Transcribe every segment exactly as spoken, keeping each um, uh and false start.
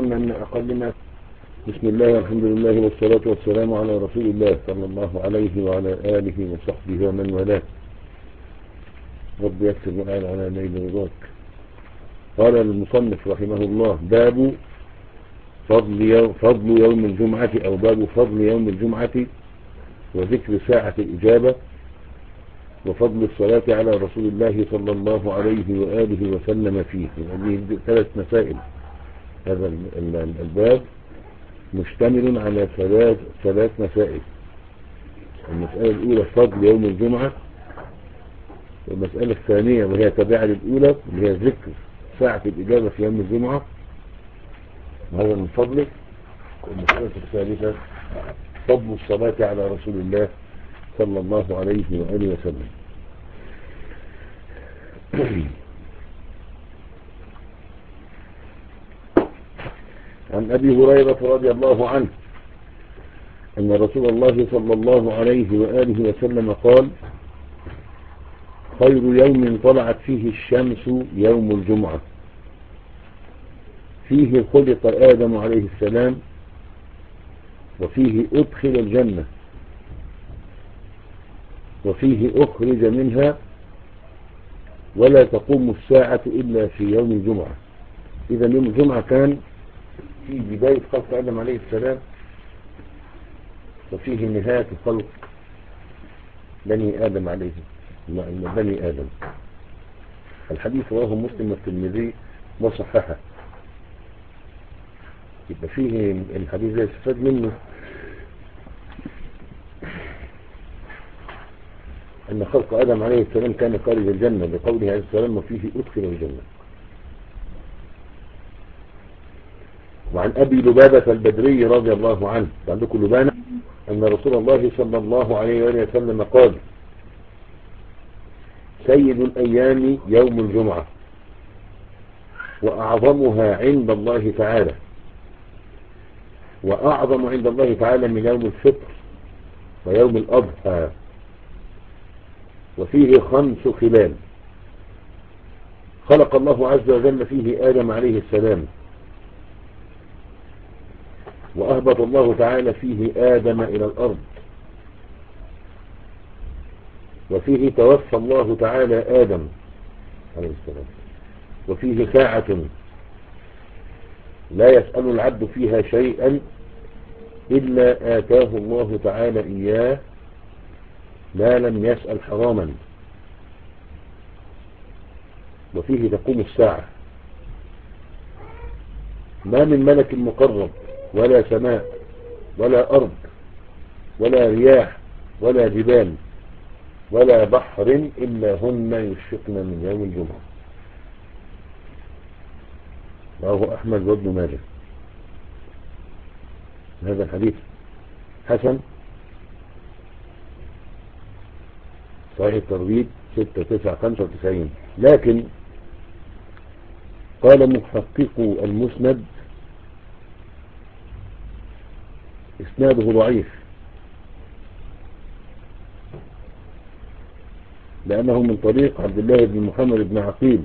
علما من أقل ما. بسم الله والحمد لله والصلاة والسلام على رسول الله صلى الله عليه وعلى آله وصحبه ومن والاه. رب يكتب وقال على ليل رضاك. قال المصنف رحمه الله: باب فضل يوم, فضل يوم الجمعة أو باب فضل يوم الجمعة وذكر ساعة الإجابة وفضل الصلاة على رسول الله صلى الله عليه وآله وسلم فيه. هذه ثلاث مسائل. هذا الباب مشتمل على ثلاث ثلاث مسائل. المسألة الأولى فضل يوم الجمعة، والمسألة الثانية وهي تابعة للأولى اللي هي ذكر ساعة الإجابة في يوم الجمعة وهذا من فضله. والمسألة الثالثة فضل الصلاة على رسول الله صلى الله عليه وآله وسلم. عن أبي هريرة رضي الله عنه أن رسول الله صلى الله عليه وآله وسلم قال: خير يوم طلعت فيه الشمس يوم الجمعة، فيه خلق آدم عليه السلام، وفيه أدخل الجنة، وفيه أخرج منها، ولا تقوم الساعة إلا في يوم الجمعة. إذا يوم الجمعة كان في بداية خلق آدم عليه السلام، وفيه نهاية خلق بني آدم عليه بني آدم. الحديث رواه مسلم والترمذي وصححه. يبقى فيه الحديث ده يستفاد منه أن خلق آدم عليه السلام كان خارج الجنة بقوله عليه السلام: وفيه أدخل الجنة. وعن أبي لبابة البدري رضي الله عنه عندكم لبانة أن رسول الله صلى الله عليه وسلم قال: سيد الأيام يوم الجمعة، وأعظمها عند الله تعالى، وأعظم عند الله تعالى من يوم الفطر ويوم الأضحى، وفيه خمس خلال. خلق الله عز وجل فيه آدم عليه السلام، وأهبط الله تعالى فيه آدم إلى الأرض، وفيه توفى الله تعالى آدم عليه السلام، وفيه ساعة لا يسأل العبد فيها شيئا إلا آتاه الله تعالى إياه ما لم يسأل حراما، وفيه تقوم الساعة. ما من ملك مقرب ولا سماء ولا أرض ولا رياح ولا جبال ولا بحر إلا هن يشفقن من يوم الجمعة. رواه أحمد وابن ماجه. هذا الحديث حسن صحيح الترغيب ستة تسعة خمسة وتسعين. لكن قال محقق المسند: اسناده ضعيف، لأنه من طريق عبد الله بن محمد بن عقيل،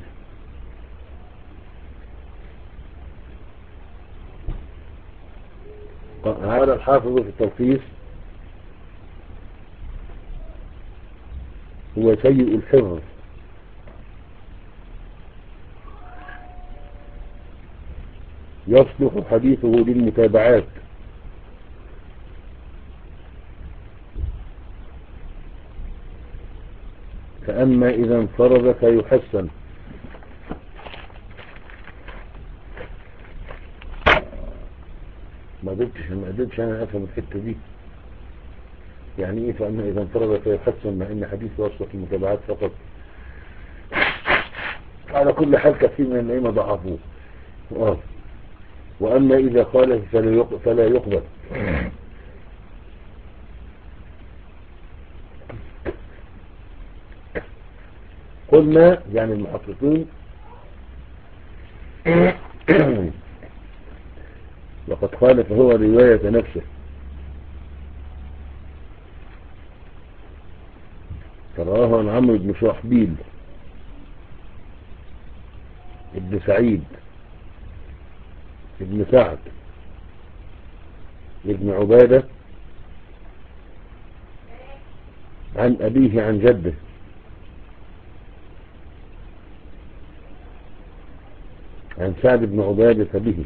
هذا الحافظ في التلخيص هو سيء الحفظ، يصلح حديثه للمتابعات، فأما إذا انفرد فيحسن. ما قدرتش ما قدرتش أنا أفهم الحتة دي يعني إيه فأما إذا انفرد فيحسن، مع إن حديث يصلح المتابعات فقط. على كل حال كثير من الأئمة ضعفوه. آه. وأما إذا قال فلا يقبل. قلنا يعني المحققين وقد خالف هو رواية نفسه، فرواه عن عمرو بن شحبيل ابن سعيد ابن سعد ابن عبادة عن أبيه عن جده عن سعد بن عبادة به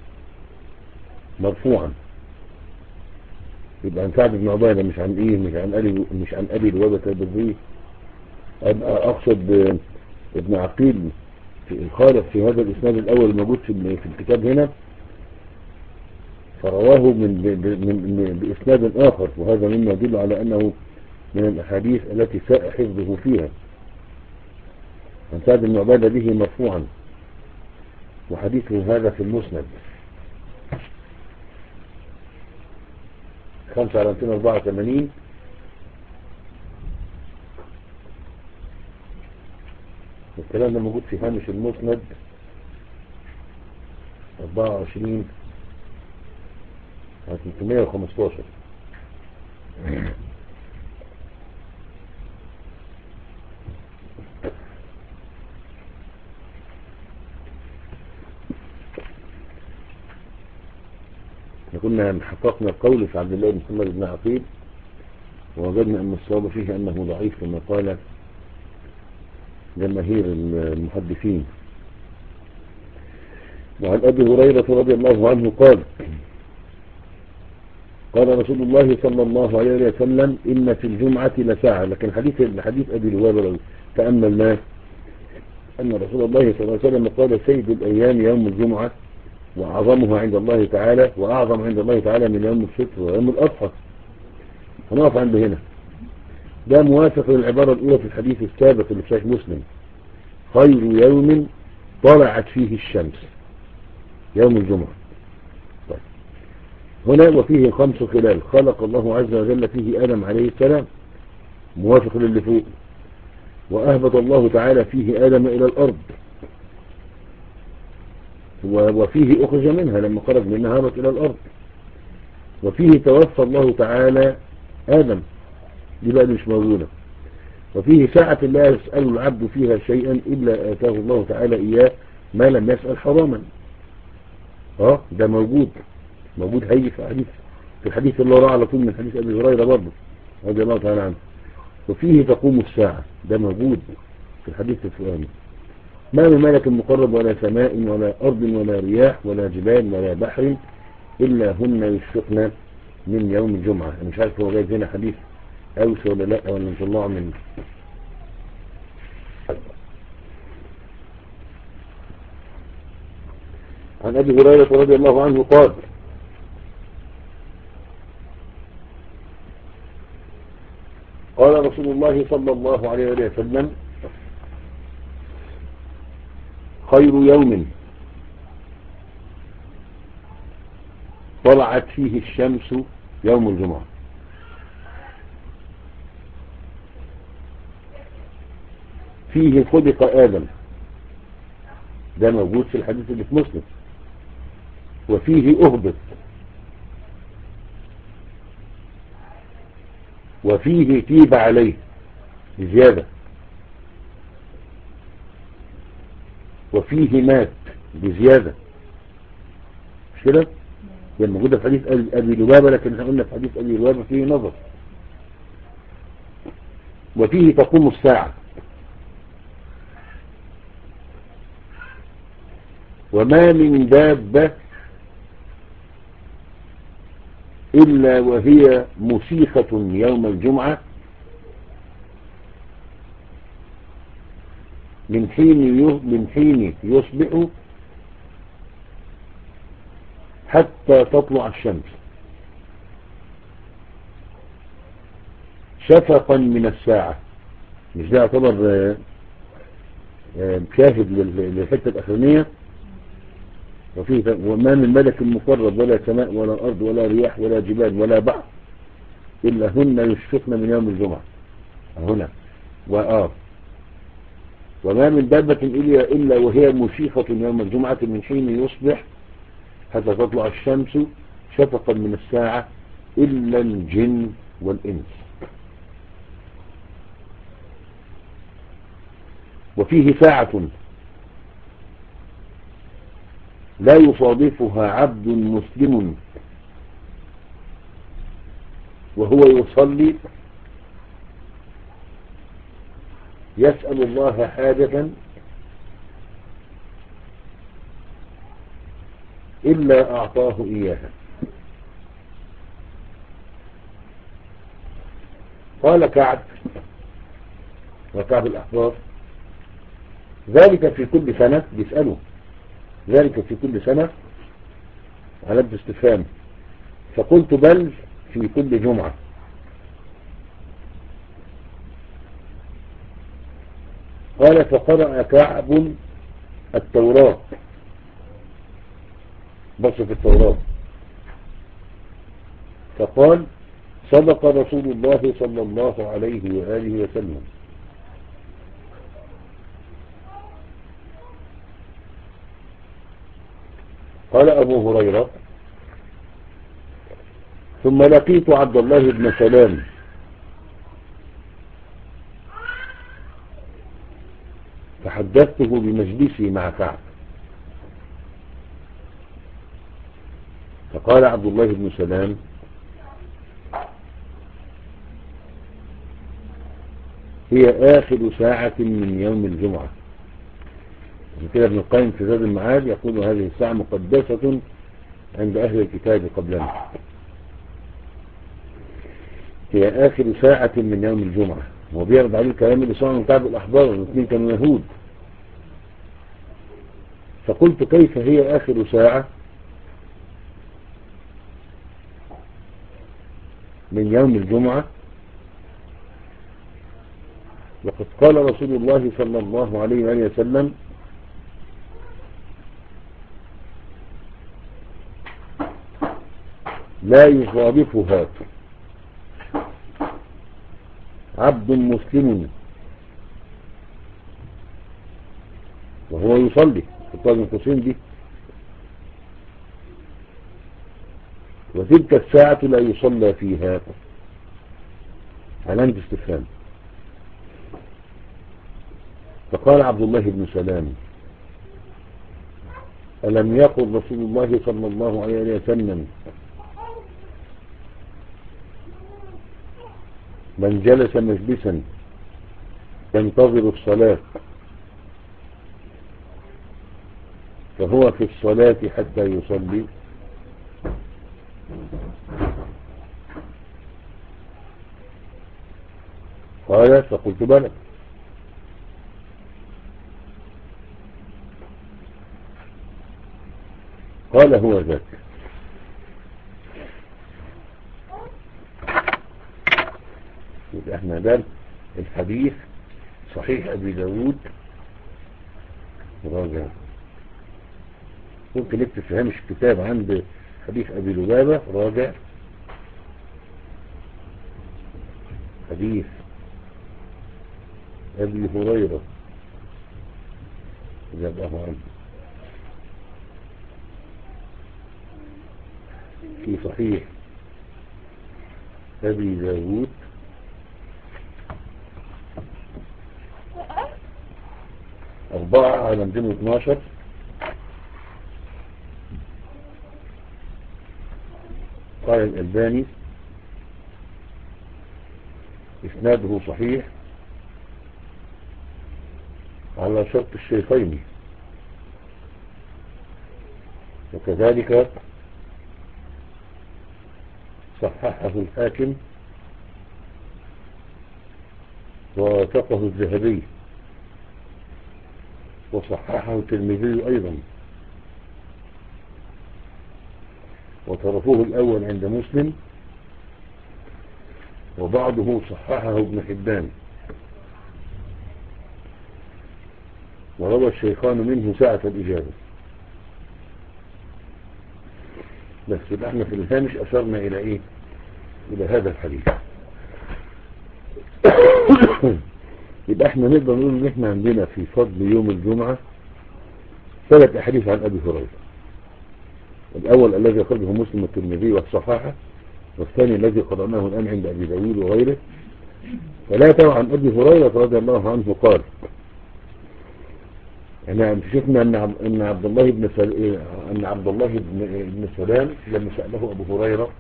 مرفوعا. يبقى عن سعد بن عبادة مش عن ايه مش عن أبي مش عن أبي لبابة بالريه. أبقى أقصد ابن عقيل في الخالف في هذا الإسناد الأول الموجود في في الكتاب هنا، فرواه من من بإسناد آخر، وهذا مما يدل على أنه من الأحاديث التي ساء حفظه فيها. عن سعد بن عبادة به مرفوعا، وحديثه هذا في المسند خمسة على مئتين وأربعة وثمانين. الكلام ده موجود في هامش المسند أربعة وعشرين على ثلاثمئة وخمستاشر. كنا حققنا القول في عبد الله بن محمد بن عقيل، ووجدنا أن الصواب فيه أنه ضعيف كما قال جماهير المحدثين. وعن أبي هريرة رضي الله عنه قال قال رسول الله صلى الله عليه وسلم: إن في الجمعة لساعة. لكن حديث حديث أبي لبابة لو تأملناه أن رسول الله صلى الله عليه وسلم قال: سيد الأيام يوم الجمعة، وأعظمها عند الله تعالى، وأعظم عند الله تعالى من يوم الفطر ويوم الأضحى. هنقف عند هنا. ده موافق للعبارة الأولى في الحديث السابق اللي في صحيح مسلم: خير يوم طلعت فيه الشمس يوم الجمعة. طيب. هنا وفيه خمس خلال خلق الله عز وجل فيه آدم عليه السلام، موافق للي فوق، وأهبط الله تعالى فيه آدم إلى الأرض، وفيه أخرج منها لما خرج منها هبط إلى الأرض، وفيه توفى الله تعالى آدم، دي بقى مش موجودة، وفيه ساعة لا يسأل العبد فيها شيئا إلا آتاه الله تعالى إياه ما لم يسأل حراما. اه ده موجود موجود هيجي في الحديث في الحديث اللي وراه على طول من حديث أبي هريرة برضه رضي الله تعالى عنه. وفيه تقوم الساعة، ده موجود في الحديث الفلاني: ما من ملك مقرب ولا سماء ولا أرض ولا رياح ولا جبال ولا بحر إلا هن يشفقن من يوم الجمعة. أنا مش عارف هو جايز هنا حديث أوس ولا لا، ولا نطلعه منه. عن أبي هريرة رضي الله عنه قال: قال رسول الله صلى الله عليه وسلم: خير يوم طلعت فيه الشمس يوم الجمعة. فيه خلق آدم، ده موجود في الحديث اللي في مسلم. وفيه أهبط، وفيه تيب عليه بزيادة، وفيه مات بزيادة. مش كده؟ يعني موجودة في حديث أبي لبابة، لكن احنا قلنا في حديث أبي لبابة فيه نظر. وفيه تقوم الساعة، وما من دابة إلا وهي مسيخة يوم الجمعة من حين من حين يصبح حتى تطلع الشمس، شفقا من الساعة. مش ده يعتبر شاهد للحتة الأخرانية؟ وفيه وما من ملك مقرب ولا سماء ولا أرض ولا رياح ولا جبال ولا بحر إلا هن يشفقن من يوم الجمعة. هنا وآه وما من دابة إلا وهي مشيخة يوم الجمعة من حين يصبح حتى تطلع الشمس شفقا من الساعة إلا الجن والإنس. وفيه ساعة لا يصادفها عبد مسلم وهو يصلي يسأل الله حاجة إلا أعطاه إياها. قال كعب وكعب الأحبار ذلك في كل سنة، بيسأله ذلك في كل سنة على استفهام، فقلت بل في كل جمعة. قال فقرأ كعب التوراة، بص في التوراة، فقال صدق رسول الله صلى الله عليه وآله وسلم. قال أبو هريرة ثم لقيت عبد الله بن سلام فحدثته بمجلسي مع كعب، فقال عبد الله بن سلام هي آخر ساعة من يوم الجمعة. كده ابن القيم في زاد المعاد يقول هذه الساعة مقدسة عند أهل الكتاب قبلنا، هي آخر ساعة من يوم الجمعة. وبيرد عليه الكلام اللي صنعوا كعب الأحبار، والاثنين كانوا يهود. فقلت كيف هي آخر ساعة من يوم الجمعة وقد قال رسول الله صلى الله عليه وآله وسلم لا يصادفها عبد مسلم وهو يصلي في الطاقم القصين دي، وتلك الساعة لا يصلى فيها، علامة استفهام. فقال عبد الله بن سلام ألم يقل رسول الله صلى الله عليه وسلم من جلس مجلسا ينتظر الصلاة فهو في الصلاة حتى يصلي؟ قال فقلت بلى. قال هو ذاك. يبقى احنا ده الحديث صحيح ابي داود راجع، ممكن نكتب في هامش الكتاب عند حديث ابي لبابة راجع حديث ابي هريرة جابه عنه في صحيح ابي داود أربعة على مئتين واثناشر قال الألباني إسناده صحيح على شرط الشيخين، وكذلك صححه الحاكم ووافقه الذهبي وصححه الترمذي أيضا، وطرفوه الأول عند مسلم وبعضه صححه ابن حبان، وروى الشيخان منه ساعة الإجابة. بس احنا في الهامش أشرنا إلى إيه؟ إلى هذا الحديث. يبقى احنا نقدر نقول ان احنا عندنا في فضل يوم الجمعة ثلاث أحاديث عن أبي هريرة. الأول الذي أخرجه مسلم الترمذي والصحاحة، والثاني الذي قرأناه الآن عند أبي داود وغيره. ثلاثة عن أبي هريرة رضي الله عنه قال يعني شفنا ان عب- ان عبد الله بن سل... ان عبد الله بن بن سلام لما سأله ابو هريرة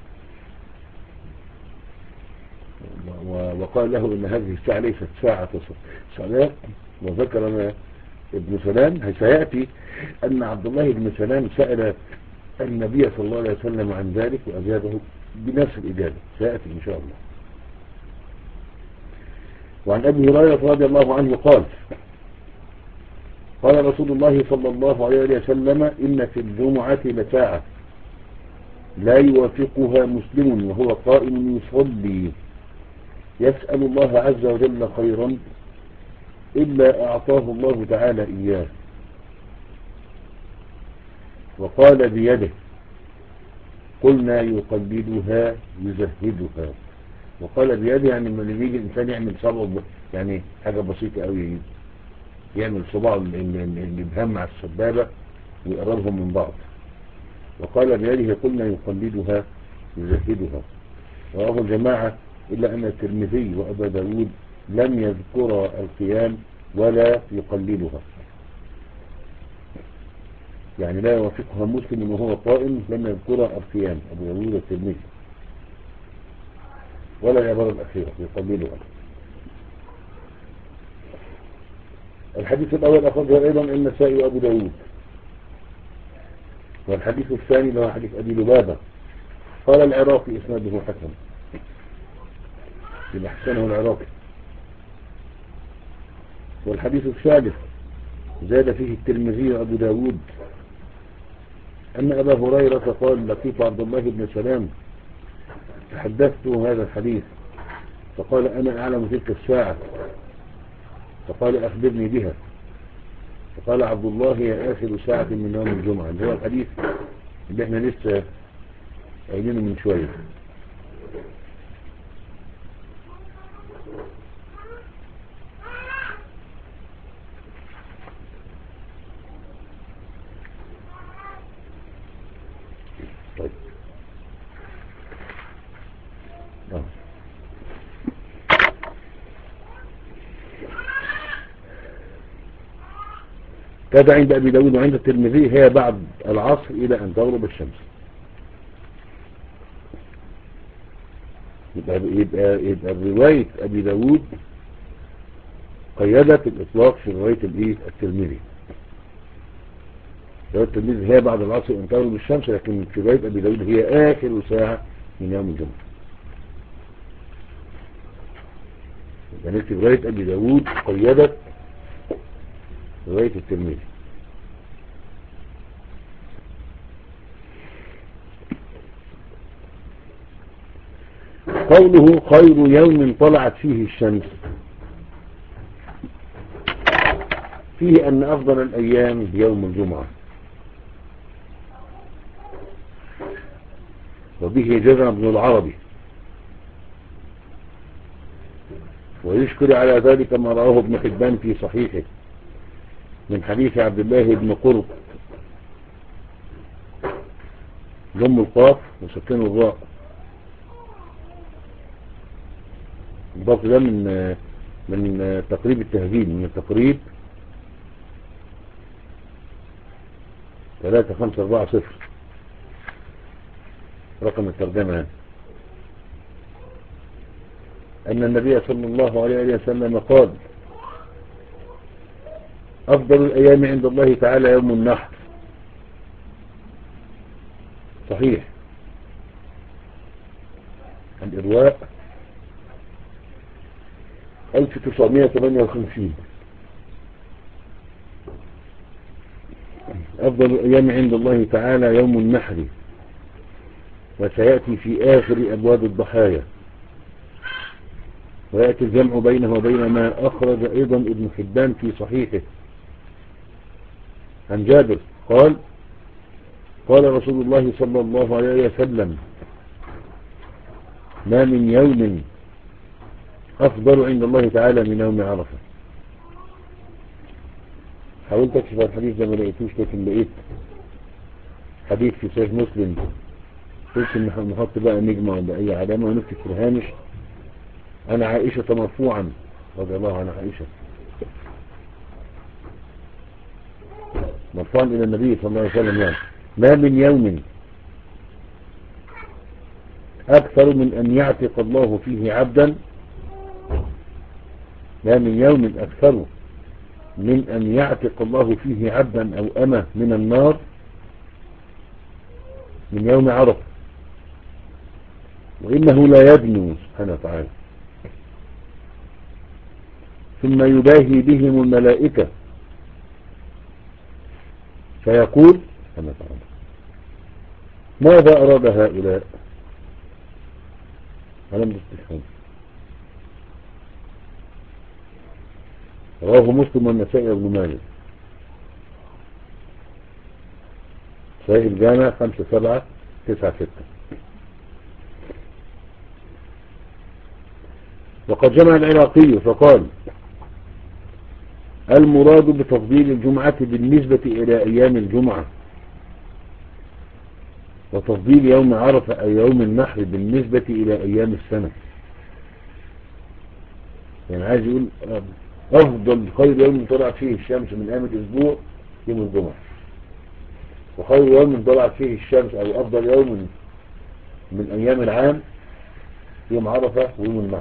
و- وقال له ان هذه الساعة ليست ساعة صلاة، وذكر أن ابن سلام سيأتي ان عبد الله بن سلام سأل النبي صلى الله عليه وسلم عن ذلك وأجابه بنفس الإجابة، سيأتي إن شاء الله. وعن أبي هريرة رضي الله عنه قال قال رسول الله صلى الله عليه وسلم إن في الجمعة لساعة لا يوافقها مسلم وهو قائم يصلي يسأل الله عز وجل خيرا إلا أعطاه الله تعالى إياه، وقال بيده، قلنا يقلدها يزهدها. وقال بيده يعني لما يجي الإنسان يعمل صبع، يعني حاجة بسيطة قوي، يعمل صباعه اللي بهم مع السبابة ويقربهم من بعض. وقال بيده قلنا يقلدها يزهدها. رواه الجماعة إلا أن الترمذي وأبا داود لم يذكر القيام ولا يقلدها، يعني لا يوافقها مسلم وهو قائم، لم يذكر القيام أبو داود الترمذي، ولا العبارة الأخيرة يقلدها. الحديث الأول أخرجه أيضا النسائي وأبو داود. والحديث الثاني هو حديث أبي لبابة قال العراقي إسناده حسن، إذا أحسنه العراقي. والحديث الثالث زاد فيه الترمذي وأبو داود أن أبا هريرة قال لقيت عبد الله بن سلام فحدثته هذا الحديث فقال أنا أعلم تلك الساعة، فقال أخبرني بها، فقال عبد الله هي آخر ساعة من يوم الجمعة، اللي هو الحديث اللي احنا لسه قايلينه من شوية. طيب آه. كذا عند أبي داود وعند الترمذي هي بعد العصر إلى أن تغرب الشمس. يبقى, يبقى, يبقى رواية أبي داود قيدت الإطلاق في رواية الترمذي. رواية الترمذي هي بعد العصر إلى أن تغرب الشمس، لكن في رواية أبي داود هي آخر ساعة من يوم الجمعة. يعني في رواية أبي داود قيدت رواية الترمذي. قوله خير يوم طلعت فيه الشمس، فيه أن أفضل الأيام يوم الجمعة، وبه جزم ابن العربي، ويشكر على ذلك ما رواه ابن حبان في صحيحه من حديث عبد الله بن قرب ضم القاف وسكن الراء. الضبط ده من من تقريب التهذيب، من التقريب ثلاثة خمسة أربعة صفر رقم الترجمة، أن النبي صلى الله عليه وسلم قال أفضل الأيام عند الله تعالى يوم النحر. صحيح. الإرواء ألف وتسعمائة وثمانية وخمسين. أفضل الأيام عند الله تعالى يوم النحر، وسيأتي في آخر أبواب الضحايا، ويأتي الجمع بينه وبين ما أخرج أيضا ابن حبان في صحيحه عن جابر قال قال رسول الله صلى الله عليه وسلم ما من يوم أفضل عند الله تعالى من يوم عرفة. حاولت أكشف الحديث ده ما لقيتوش، لكن لقيت حديث في صحيح مسلم، قلت إن نحط بقى نجمة ولا أي علامة ونكتب في الهامش أنا عائشة مرفوعا رضي الله عن عائشة مرفوعا إلى النبي صلى الله عليه وسلم يعني ما من يوم أكثر من أن يعتق الله فيه عبدا، ما من يوم أكثر من أن يعتق الله فيه عبدا أو أمة من النار من يوم عرفة، وإنه لا يدنو سبحانه وتعالى ثم يباهي بهم الملائكة فيقول سبحانه وتعالى ماذا أراد هؤلاء؟ ألم تستفهم؟ رواه مسلم والنسائي وابن ماجه، صحيح الجامع خمسة سبعة تسعة ستة. وقد جمع العراقي فقال المراد بتفضيل الجمعة بالنسبة إلى أيام الجمعة، وتفضيل يوم عرفة أو يوم النحر بالنسبة إلى أيام السنة. يعني عايز يقول أفضل خير يوم طلعت فيه الشمس من أيام الأسبوع يوم الجمعة، وخير يوم طلعت فيه الشمس أو أفضل يوم من أيام العام يوم عرفة ويوم النحر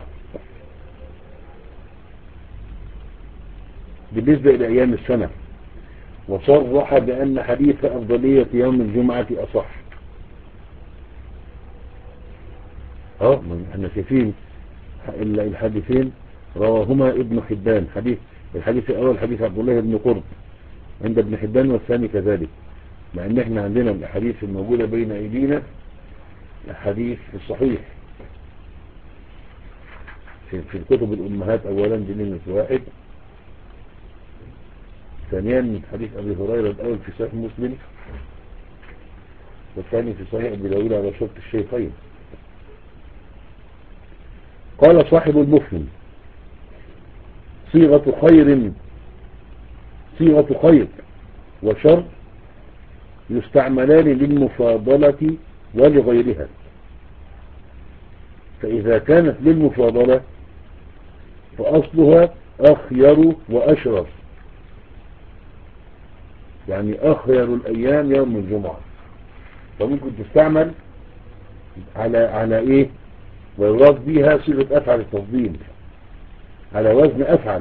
بالنسبة إلى أيام السنة، وصرح بأن حديث أفضلية يوم الجمعة أصح. اه احنا شايفين الحديثين رواهما ابن حبان، حديث الحديث الأول حديث عبد الله بن قرب عند ابن حبان والثاني كذلك، مع ان احنا عندنا الأحاديث الموجودة بين أيدينا الحديث الصحيح في, في الكتب الأمهات أولا بنمة واحد، ثانيا حديث أبي هريرة الأول في صحيح مسلم، والثاني في صحيح أبي داود على شرط الشيخين. قال صاحب المفهم صيغة خير صيغة خير وشر يستعملان للمفاضلة ولغيرها، فإذا كانت للمفاضلة فأصلها أخير وأشرف، يعني أخير الأيام يوم الجمعة، فممكن تستعمل على على إيه ويراد بها صيغة أفعل التفضيل على وزن أفعل.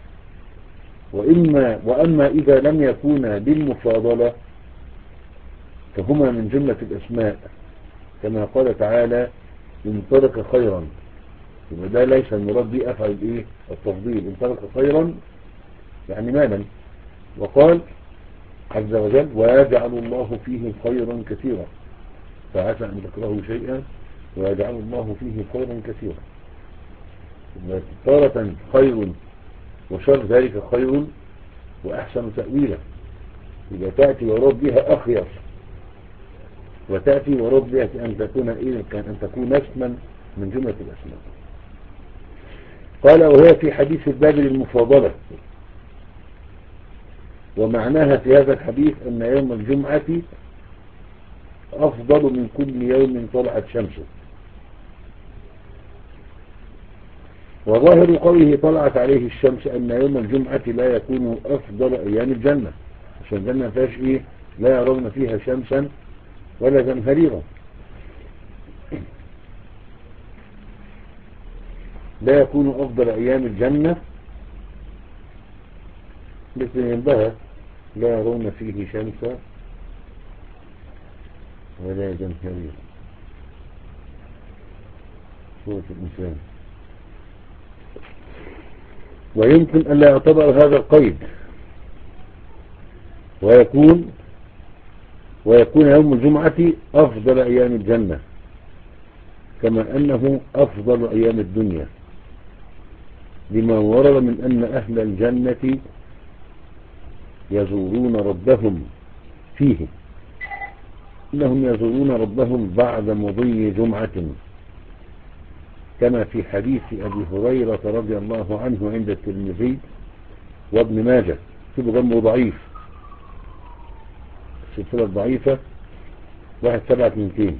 وإما وأما إذا لم يكونا بالمفاضلة فهما من جملة الأسماء، كما قال تعالى إن ترك خيرا، يبقى ده ليس المراد به أفعل إيه التفضيل، إن ترك خيرا يعني مالا. وقال عز وجل ويجعل الله فيه خيرا كثيرا، فعسى أن تكرهوا شيئا ويجعل الله فيه خيرا كثيرا. تارة خير وشر ذلك خير وأحسن تأويلا، إذا تأتي ورد بها أخير، وتأتي ورد بها أن تكون إيه كان أن تكون اسما من جملة الأسماء. قال وهي في حديث الباب للمفاضلة، ومعناها في هذا الحديث أن يوم الجمعة أفضل من كل يوم طلعت شمسه. وظاهر قوله طلعت عليه الشمس أن يوم الجمعة لا يكون أفضل أيام الجنة، عشان الجنة فيهاش إيه لا يرون فيها شمسا ولا زمهريرا، لا يكون أفضل أيام الجنة مثل ينبهى لا يرون فيه شمسا ولا زمهريرا. سورة الإنسان. ويمكن أن لا يعتبر هذا القيد ويكون ويكون يوم الجمعة أفضل أيام الجنة كما أنه أفضل أيام الدنيا، لما ورد من أن أهل الجنة يزورون ربهم فيه، إنهم يزورون ربهم بعد مضي جمعة، كما في حديث أبي هريرة رضي الله عنه عند الترمذي وابن ماجه، سبب جنبه ضعيف، السلسلة الضعيفة واحد سبعة اثنين.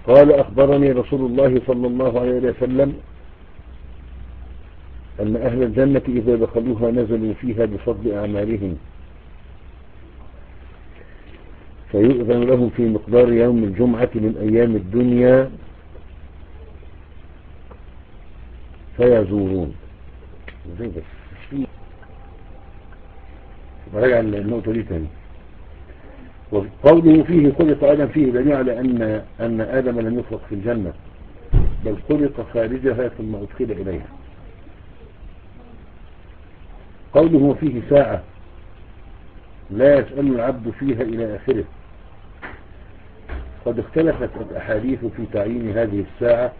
قال أخبرني رسول الله صلى الله عليه وسلم أن أهل الجنة إذا دخلوها نزلوا فيها بفضل أعمالهم، فيؤذن لهم في مقدار يوم الجمعة من أيام الدنيا فيزورون. زي بس راجع النقطة دي تاني. وقوله فيه خلق آدم فيه دليل على أن أن آدم لم يخلق في الجنة، بل خلق خارجها ثم أدخل إليها. قوله فيه ساعة لا يسأل العبد فيها إلى آخره. قد اختلفت الأحاديث في تعيين هذه الساعة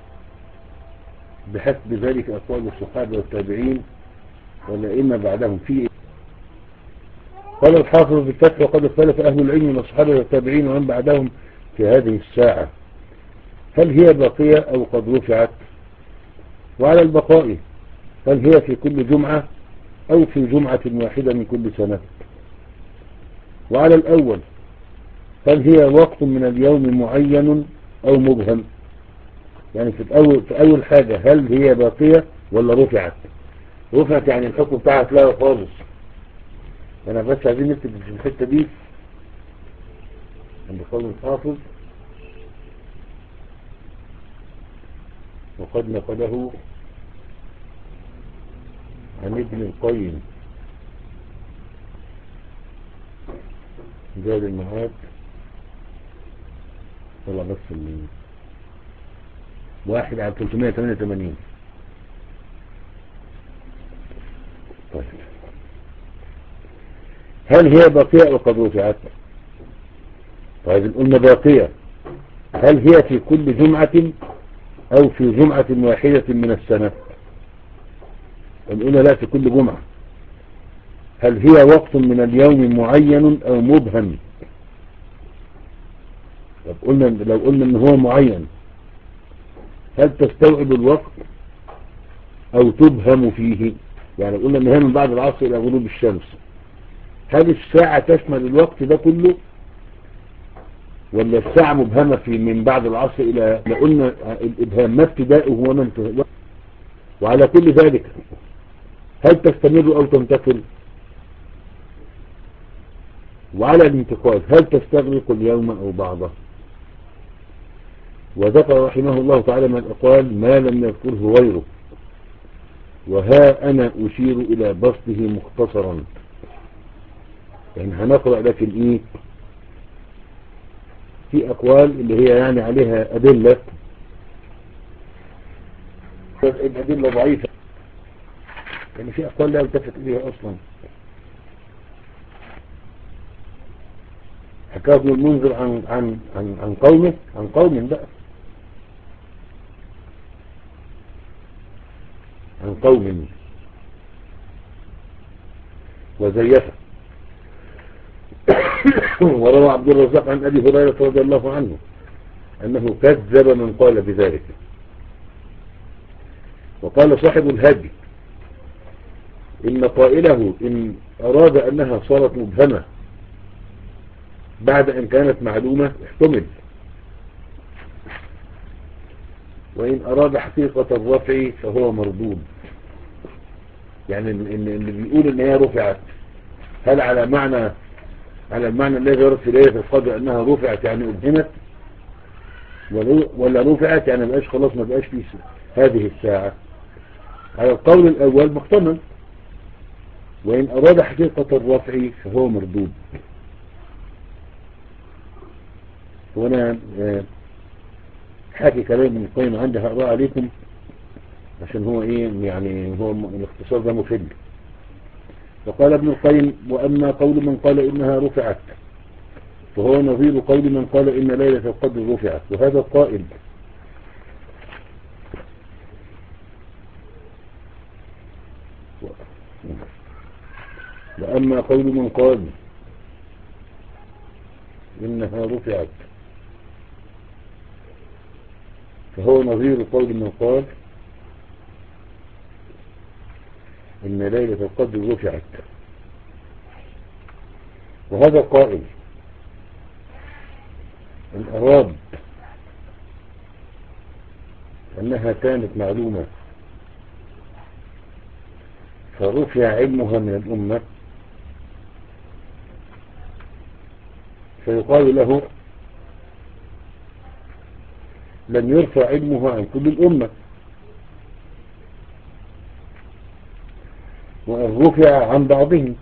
بحسب ذلك أقوال الصحابة والتابعين والأئمة بعدهم فيه. قال الحافظ في الفتح وقد اختلف أهل العلم من الصحابة والتابعين ومن بعدهم في هذه الساعة، هل هي باقية أو قد رفعت؟ وعلى البقاء هل هي في كل جمعة أو في جمعة واحدة من كل سنة؟ وعلى الأول هل هي وقت من اليوم معين أو مبهم؟ يعني في الأول, في أول حاجة هل هي باقية ولا رفعت؟ رفعت يعني الحكم بتاعها لا خالص. أنا بس عايزين نكتب في الحتة دي عند قول الحافظ وقد نقله عن ابن القيم زاد المعاد. طلع بس اللي واحد على ثلاثمائة وثمانية وثمانين. طيب هل هي باقية أو قد رفعت؟ طيب قلنا باقية، هل هي في كل جمعة أو في جمعة واحدة من السنة؟ قلنا لا، في كل جمعة. هل هي وقت من اليوم معين أو مبهم؟ طب قلنا لو قلنا ان هو معين هل تستوعب الوقت او تبهم فيه؟ يعني قلنا ان هي من بعد العصر الى غروب الشمس، هل الساعة تشمل الوقت ده كله ولا الساعة مبهمة في من بعد العصر الى؟ قلنا الابهام ما ابتداؤه وما انتهاؤه. وعلى كل ذلك هل تستمر او تنتقل؟ وعلى الانتقال هل تستغرق اليوم او بعضه؟ وذكر رحمه الله تعالى من الأقوال ما لم يذكره غيره، وها أنا أشير إلى بسطه مختصرا. يعني هنقرأ لكن إيه في أقوال اللي هي يعني عليها أدلة، الأدلة ضعيفة، يعني في أقوال لا يلتفت إليها أصلا. حكاه ابن المنذر عن عن عن عن قومه عن قوم بقى عن قوم وزيفه. وروى عبد الرزاق عن أبي هريرة رضي الله عنه أنه كذب من قال بذلك. وقال صاحب الهدي إن قائله إن أراد أنها صارت مبهمة بعد أن كانت معلومة احتمل، وإن أراد حقيقة الرفع فهو مردود. يعني اللي بيقول إن هي رفعت هل على معنى على المعنى الذي يرد في ليلة القدر أنها رفعت يعني أبهمت، ولا رفعت يعني مبقاش خلاص ما بقاش في هذه الساعة؟ على القول الأول محتمل، وإن أراد حقيقة الرفع فهو مردود. وأنا حاكي كلام من القيم عندي هقرأ عليكم عشان هو إيه يعني هو الاختصار ده مفيد. وقال ابن القيم وأما قول من قال إنها رفعت فهو نظير قول من قال إن ليلة القدر رفعت. وهذا القائل وأما قول من قال إنها رفعت فهو نظير قول من قال إن ليلة القدر رفعت. وهذا القائل إن أراد أنها كانت معلومة فرفع علمها من الأمة فيقال له لم يرفع علمها عن كل الأمة، وأن رفع عن بعضهم.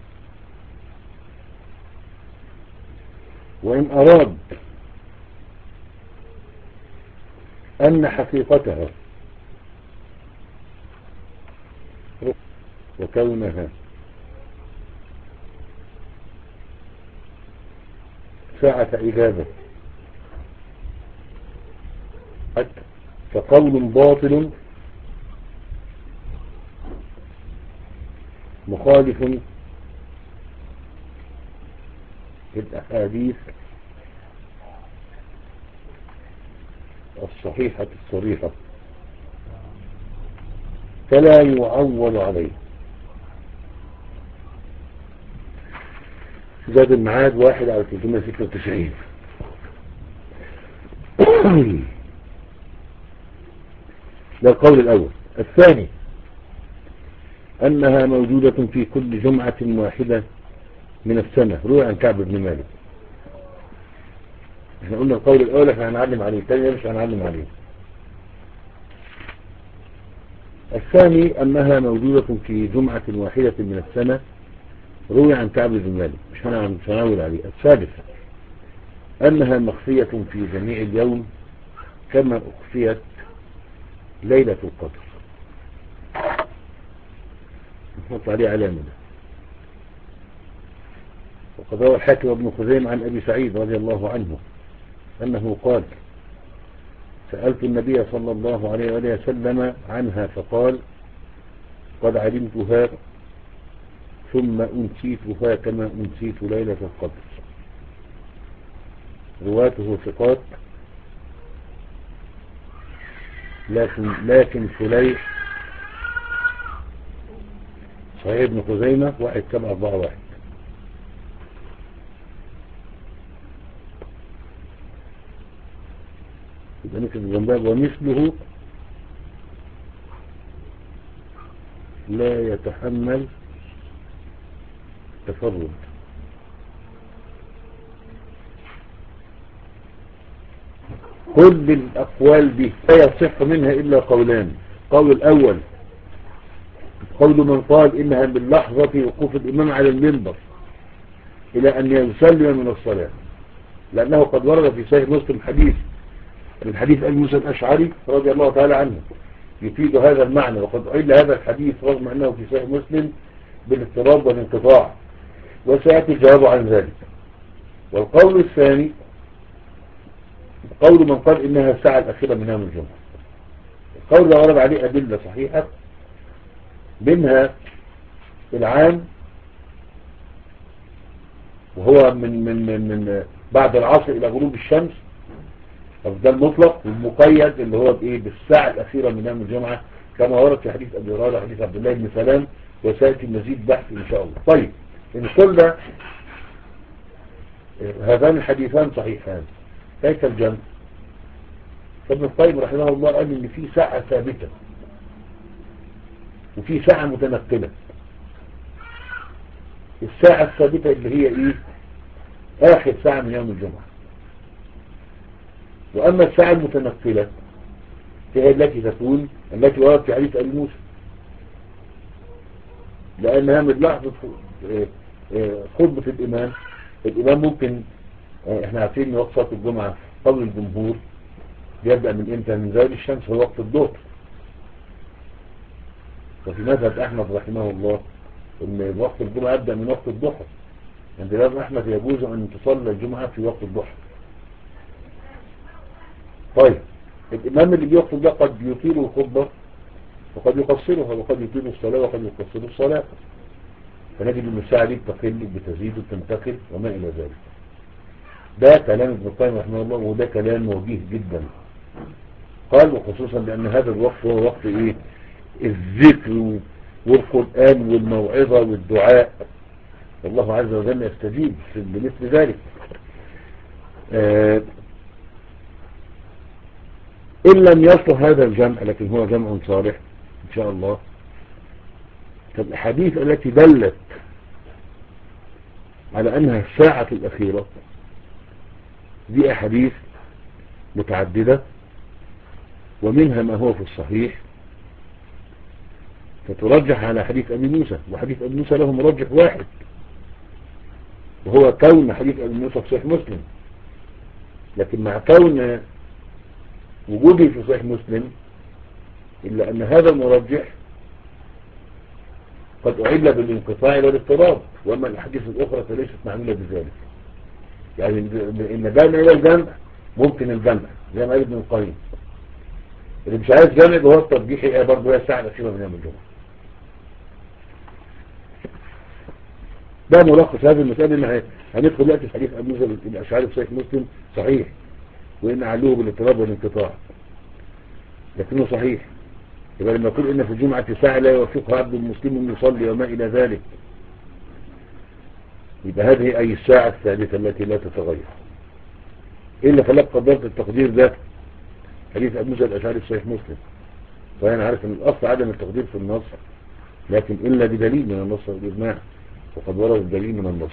وإن أراد أن حقيقتها وكونها ساعة إجابة فقول باطل مخالف الأحاديث الصحيحة الصريحة فلا يعول عليه. زاد المعاد واحد على ثلاثمائة وستة وتسعين. ده القول الأول. الثاني أنها موجودة في كل جمعة واحدة من السنة، روي عن كعب بن مالك. احنا قلنا القول الأول احنا هنعلم عليه، الثاني مش هنعلم عليه. الثاني أنها موجودة في جمعة واحدة من السنة، روي عن كعب بن مالك، مش هنعول عليه. الثالث أنها مخفية في جميع اليوم كما أخفيت ليلة القدر. نحط عليه علامة ده. وقد روى الحاكم وابن خزيمة عن أبي سعيد رضي الله عنه أنه قال سألت النبي صلى الله عليه وسلم عنها فقال قد علمتها ثم أنسيتها كما أنسيت ليلة القدر. رواته ثقات، لكن لكن فليح صحيح ابن خزيمة واحد سبعة أربعة واحد. يبقى نكتب جنباب ومثله لا يتحمل تفرد. كل الأقوال دي لا يصح منها إلا قولان. قول الأول قول من قال إنها باللحظة وقوف الإمام على المنبر إلى أن يسلم من الصلاة، لأنه قد ورد في صحيح مسلم حديث من حديث أبي موسى الأشعري رضي الله تعالى عنه يفيد هذا المعنى، وقد عل هذا الحديث رغم أنه في صحيح مسلم بالاضطراب والانقطاع، وسيأتي الجواب عن ذلك. والقول الثاني قول من قال إنها الساعة الأخيرة من يوم الجمعة. القول ده ورد عليه أدلة صحيحة، منها العام وهو من من من, من بعد العصر إلى غروب الشمس، ده المطلق، والمقيد اللي هو بإيه بالساعة الأخيرة من يوم الجمعة كما ورد في حديث أبي هريرة حديث عبد الله بن سلام، وسيأتي مزيد بحث إن شاء الله. طيب إن قلنا هذان الحديثان صحيحان كيف الجمع؟ فابن القيم رحمه الله قال إن في ساعة ثابتة وفي ساعة متنقلة. الساعة الثابتة اللي هي إيه آخر ساعة من يوم الجمعة، وأما الساعة المتنقلة هي التي تكون التي وردت في حديث أبي موسى، لأنها من لحظة خطبة الإمام. الإمام ممكن احنا عارفين ان وقت صلاة الجمعة قبل الجمهور بيبدأ من امتى؟ من زوال الشمس هو وقت الظهر. وفي مذهب أحمد رحمه الله ان وقت الجمعة يبدأ من وقت الضحى. عند الإمام أحمد يجوز أن تصلى الجمعة في وقت الضحى. طيب الإمام اللي بيخطب ده قد يطيل الخطبة وقد يقصرها، وقد يطيل الصلاة وقد يقصر الصلاة، فنجد ان الساعة دي بتقل بتزيد وتنتقل وما إلى ذلك. ده كلام ابن القيم رحمه الله، وده كلام وجيه جدا. قال وخصوصا لأن هذا الوقت هو وقت إيه الذكر والقرآن والموعظة والدعاء، والله عز وجل يستجيب بمثل ذلك. آه إن لم يصل هذا الجمع لكن هو جمع صالح إن شاء الله. فالأحاديث التي دلت على أنها الساعة الأخيرة دي أحاديث متعددة، ومنها ما هو في الصحيح فترجح على حديث أبي موسى، وحديث أبي موسى له مرجح واحد وهو كون حديث أبي موسى في صحيح مسلم. لكن مع كون وجودي في صحيح مسلم إلا أن هذا المرجح قد أعل بالانقطاع والاضطراب، وأما الأحاديث الأخرى فليست معمولة بذلك. يعني إن جمع إلى الجمع ممكن الجمع زي ما قال ابن القيم، اللي مش عايز جمع هو الترجيح ايه برضه هي الساعة الأخيرة من يوم الجمعة. ده ملخص هذه المسألة. إن هندخل دلوقتي في حديث أبي موسى الأشعري في صحيح مسلم صحيح، وإن علوه بالاضطراب والانقطاع لكنه صحيح. يبقى لما يقول إن في الجمعة ساعة لا يوفقها عبد مسلم يصلي وما إلى ذلك، يبقى هذه أي الساعة الثالثة التي لا تتغير. إيه اللي خلاك قدرت التقدير ده؟ حديث أبي موسى الأشعري في صحيح مسلم. فأنا عارف أن الأصل عدم التقدير في النص، لكن إلا بدليل من النص والإجماع، وقد ورد الدليل من النص.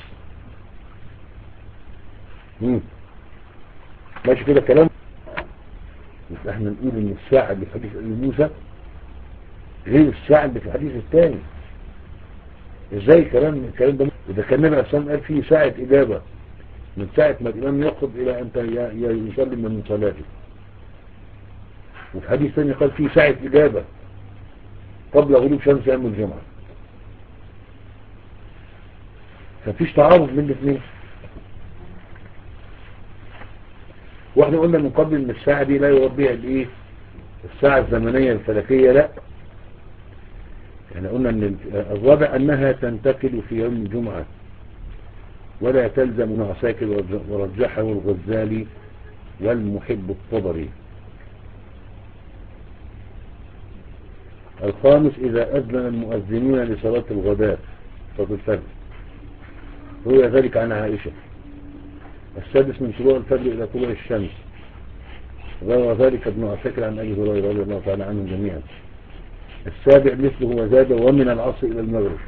مم. ماشي كده كلام. احنا نقول ان الساعة اللي في حديث أبي موسى غير الساعة اللي في الحديث الثاني. ازاي الكلام الكلام ده؟ اذا كان النبي عليه الصلاة والسلام قال فيه ساعة اجابة من ساعة ما الامام يقصد الى ان يسلم من صلاته، وفي حديث ثاني قال فيه ساعة اجابة قبل غروب شمس يوم الجمعة، ففيش تعارض بين الاثنين. واحنا قلنا من قبل ان الساعة دي لا يراد بها الايه الساعة الزمنية الفلكية، لا، يعني قلنا ان الرابع انها تنتقل في يوم الجمعة ولا تلزم ابن عساكر ورجحه الغزالي والمحب الطبري. الخامس اذا اذن المؤذنون لصلاة الغداء صلاة الفجر روي ذلك عن عائشة. السادس من شروع الفجر الى طلوع الشمس روى ذلك ابن عساكر عن ابي هريرة رضي الله تعالى عنهم جميعا. السابع مثله وزاد ومن العصر الى المغرب،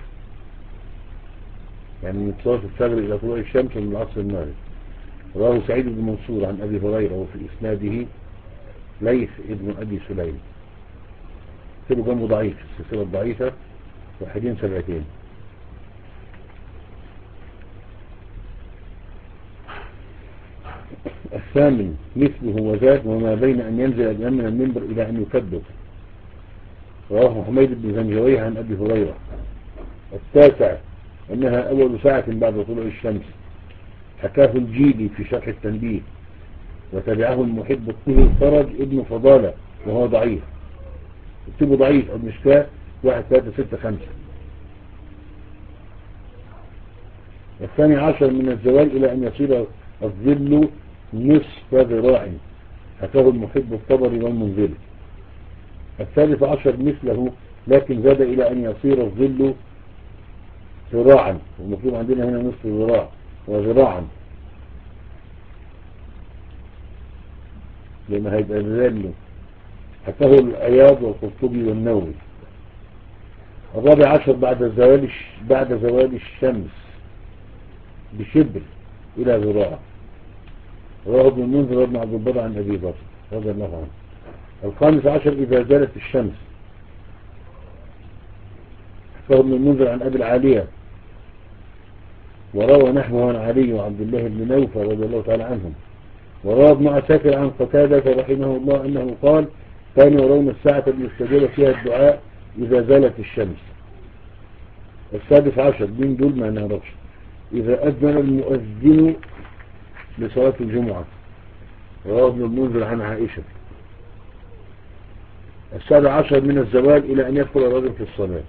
يعني من صلاة الفجر الى طلوع الشمس ومن العصر المغرب. رواه سعيد بن منصور عن ابي هريرة وفي اسناده ليث ابن ابي سليم. سيبه جنبه ضعيف، السلسلة الضعيفة واحدين سبعتين. الثامن مثله وزاد وما بين أن ينزل الإمام من المنبر إلى أن يكبر. رواه حميد بن زنجويه عن أبي هريرة. التاسع أنها أول ساعة بعد طلوع الشمس، حكاه الجيلي في شرح التنبيه، وتبعه المحب الطهي فرج ابن فضالة وهو ضعيف. اكتبه ضعيف أو مشكاه واحد ثلاثة ستة خمسة. الثاني عشر من الزوال إلى أن يصير الظل نصف ذراع، حكاه المحب الطبري والمنذري. الثالث عشر مثله لكن زاد إلى أن يصير الظل ذراعا، والمطلوب عندنا هنا نصف ذراع وذراعا لما هيبقى ذل، حكاه الأياض والقرطبي والنووي. الرابع عشر بعد زوال بعد زوال الشمس بشبر إلى ذراع، رواه ابن المنذر وابن عبد البر عن أبي بكر رضي الله عنه. الخامس عشر إذا زالت الشمس، حكاه ابن المنذر عن أبي العالية، وروى نحوه عن علي وعبد الله بن نوفل رضي الله تعالى عنهم. وروى ابن عساكر عن قتادة رحمه الله أنه قال كانوا يرون الساعة المستجابة فيها الدعاء إذا زالت الشمس. السادس عشر من دول ما نعرفش إذا أذن المؤذن لصلاة الجمعة، رواه ابن المنذر عن عائشة. السابع عشر من الزوال إلى أن يدخل الرجل في الصلاة،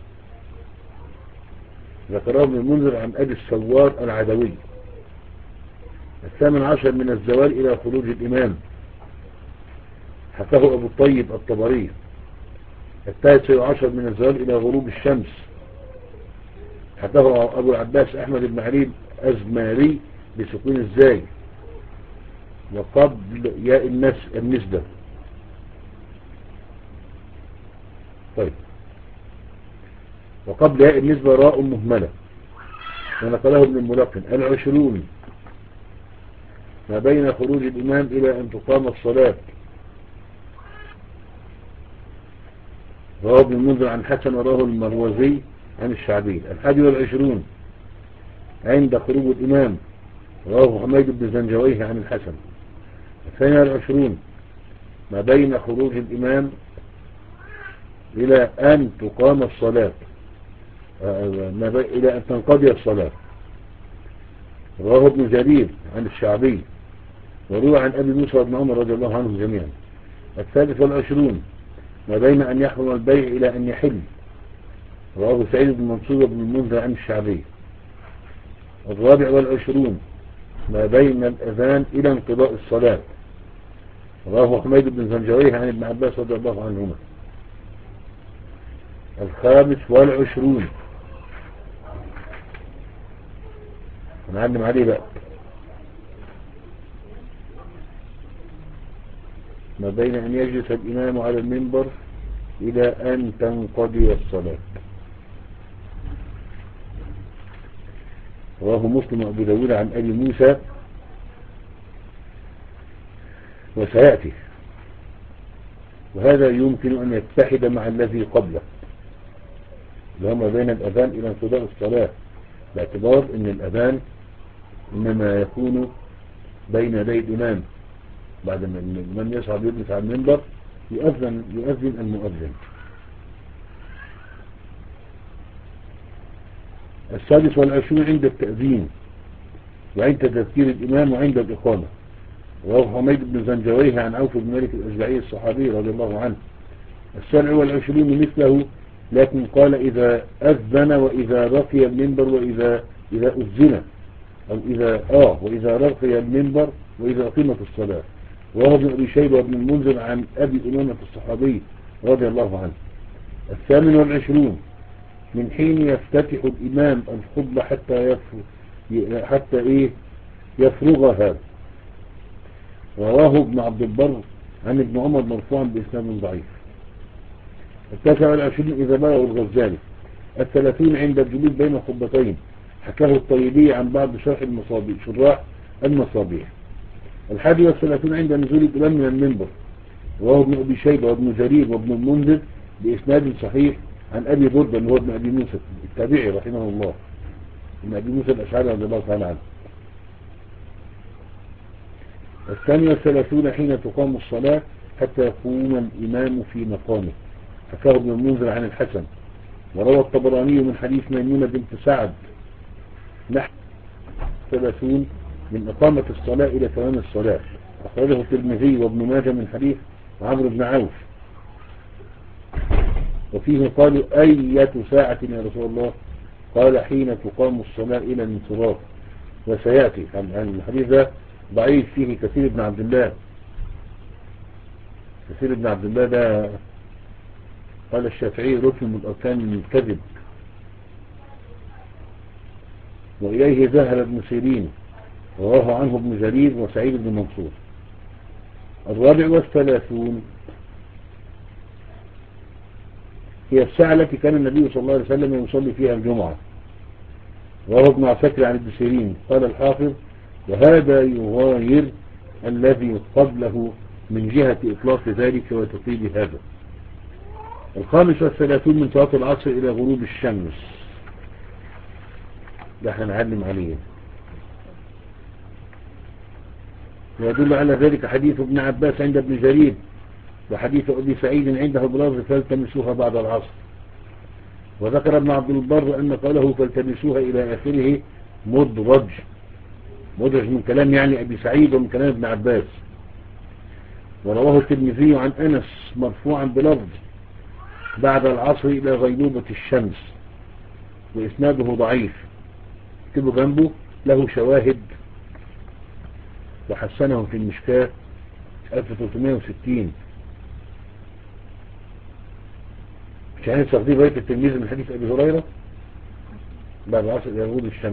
ذكره ابن المنذر عن أبي السوار العدوي. الثامن عشر من الزوال إلى خروج الإمام، حكاه أبو الطيب الطبري. التاسع عشر من الزوال إلى غروب الشمس، حكاه أبو العباس أحمد بن علي أزماري بسكون الزاي وقبل ياء النسبة. طيب. وقبل هاء النسبة راء مهملة، ونقله ابن الملقن. العشرون ما بين خروج الإمام إلى أن تقام الصلاة، رواه ابن المنذر عن حسن وراه المروزي عن الشعبي. الحادي والعشرون عند خروج الإمام، رواه حميد بن زنجويه عن الحسن. الثاني والعشرون ما بين خروج الإمام إلى أن تقام الصلاة، ما بين إلى أن تنقضي الصلاة، رواه ابن جرير عن الشعبي، وروى عن أبي موسى بن عمر رضي الله عنهم جميعا. الثالث والعشرون ما بين أن يحرم البيع إلى أن يحل، رواه سعيد بن منصور بن المنذر عن الشعبي. الرابع والعشرون ما بين الأذان إلى انقضاء الصلاة، رواه حميد بن زنجويه عن ابن عباس رضي الله عنهما. الخامس والعشرون هنعلم عليه بقى، ما بين أن يجلس الإمام على المنبر إلى أن تنقضي الصلاة، رواه مسلم وأبو داود عن أبي موسى وسيأتي. وهذا يمكن أن يتحد مع الذي قبله، اللي هو ما بين الأذان إلى انقضاء الصلاة، باعتبار أن الأذان إنما يكون بين يدي الإمام، بعد ما الإمام يصعد يجلس على المنبر يؤذن يؤذن المؤذن. السادس والعشرون عند التأذين وعند تذكير الإمام وعند الإقامة، رواه حميد بن زنجويه عن عوف بن مالك الأشجعي الصحابي رضي الله عنه. السابع والعشرون مثله، لكن قال إذا أذن وإذا رقي المنبر وإذا إذا أذن، أو إذا آه وإذا رقي المنبر وإذا أقيمت الصلاة، رواه ابن أبي شيبة وابن المنذر عن أبي أمامة الصحابي رضي الله عنه. الثامن والعشرون من حين يفتتح الإمام الخطبة حتى يفرغ حتى إيه يفرغها، رواه ابن عبد البر عن ابن عمر مرفوعا بإسناد ضعيف. التاسع والعشرين إذا بلغ الغزالي. الثلاثون عند الجلوس بين الخطبتين، حكاه الطيبي عن بعض شرح المصابيح شراح المصابيح. الحادي والثلاثون عند نزول الإمام من المنبر، رواه ابن أبي شيبة وابن جرير وابن المنذر بإسناد صحيح عن أبي بردة اللي هو ابن أبي موسى التابعي رحمه الله، ابن أبي موسى الأشعري رضي الله تعالى عنه. الثاني والثلاثون حين تقام الصلاة حتى يقوم الإمام في مقامه، حكاه ابن المنذر عن الحسن، وروى الطبراني من حديث ميمونة بنت سعد نحو ثلاثون من إقامة الصلاة إلى تمام الصلاة، أخرجه الترمذي وابن ماجه من حديث عمرو بن عوف. وفيه قالوا أية ساعة يا رسول الله؟ قال حين تقام الصلاة إلى الانصراف. وسيأتي عن الحديث ده ضعيف، فيه كثير بن عبد الله. كثير بن عبد الله ده قال الشافعي ركن من أركان الكذب، وإليه ذهب ابن سيرين، رواه عنه ابن جرير وسعيد بن منصور. الرابع والثلاثون هي الساعة التي كان النبي صلى الله عليه وسلم يصلي فيها الجمعة، رواه ابن عساكر عن ابن سيرين. قال الحافظ وهذا يغاير الذي قبله من جهة إطلاق ذلك وتقييد هذا. الخامس والثلاثون من صلاة العصر إلى غروب الشمس، ده هنعلم عليه، ويدل على ذلك حديث ابن عباس عند ابن جرير، وحديث أبي سعيد عنده بلفظ فالتمسوها بعد العصر. وذكر ابن عبد البر أن قاله فالتمسوها إلى آخره مدرج، مدرج من كلام يعني أبي سعيد ومن كلام ابن عباس. ورواه الترمذي عن أنس مرفوعا بلفظ بعد العصر إلى غيبوبة الشمس، وإسناده ضعيف، اكتبوا جنبه له شواهد، وحسنه في المشكاة ألف وثلاثمائة وستين. مش هنستخدم رواية التلميذ من حديث أبي هريرة بعد العصر إلى غروب الشمس.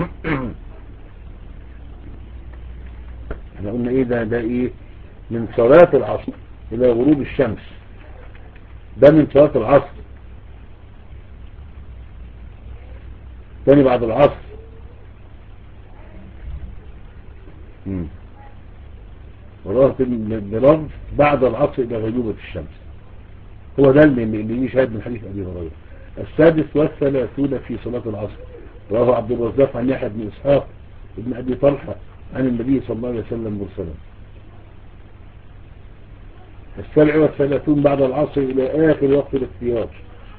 احنا قلنا ايه ده ده ايه من صلاة العصر إلى غروب الشمس، ده من صلاة العصر، تاني بعد العصر. مم. وراه بلفظ بعد العصر إلى غيوبة الشمس. هو ده اللي اللي يشهد من حديث أبي هريرة. السادس والثلاثون في صلاة العصر، رواه عبد الرزاق عن يحيى بن إسحاق ابن أبي طلحة عن النبي صلى الله عليه وسلم مرسلا. السابع والثلاثون بعد العصر إلى آخر وقت الاختيار،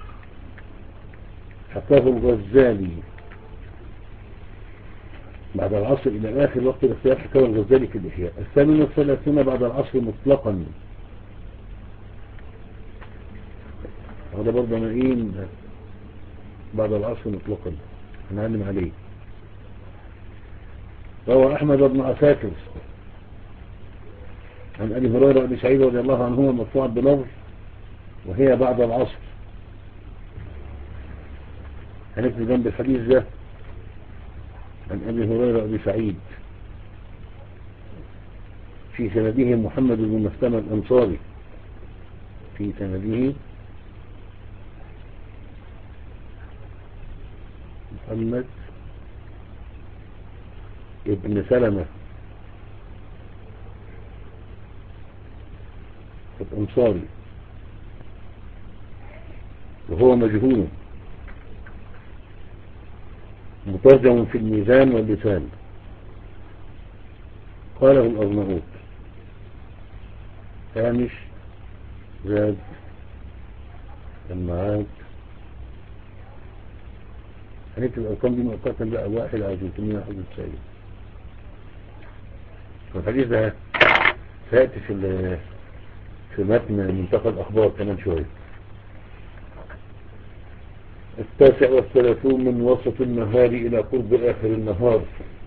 حكاه الغزالي. بعد العصر إلى آخر وقت الاختيار حكاه الغزالي في الإحياء. الثامن والثلاثون بعد العصر مطلقا، هذا برضه نقيم بعد العصر مطلقا هنعلم عليه. روى أحمد بن عساكر عن أبي هريرة وأبي سعيد رضي الله عنهما مرفوعا بلفظ وهي بعد العصر. هنكتب جنب الحديث ده عن أبي هريرة وأبي سعيد في سنده محمد بن مسلمة الأنصاري، في سنده محمد ابن سلمة الأنصاري وهو مجهول مترجم في الميزان واللسان. قاله الأرناؤوط. هامش زاد المعاد. هنكتب الأرقام دي مؤقتا بقى واحد على ثلاثمائة وواحد وتسعين. والحديث ده سيأتي في في متن منتقى الأخبار كمان شوية. التاسع والثلاثون من وسط النهار إلى قرب آخر النهار،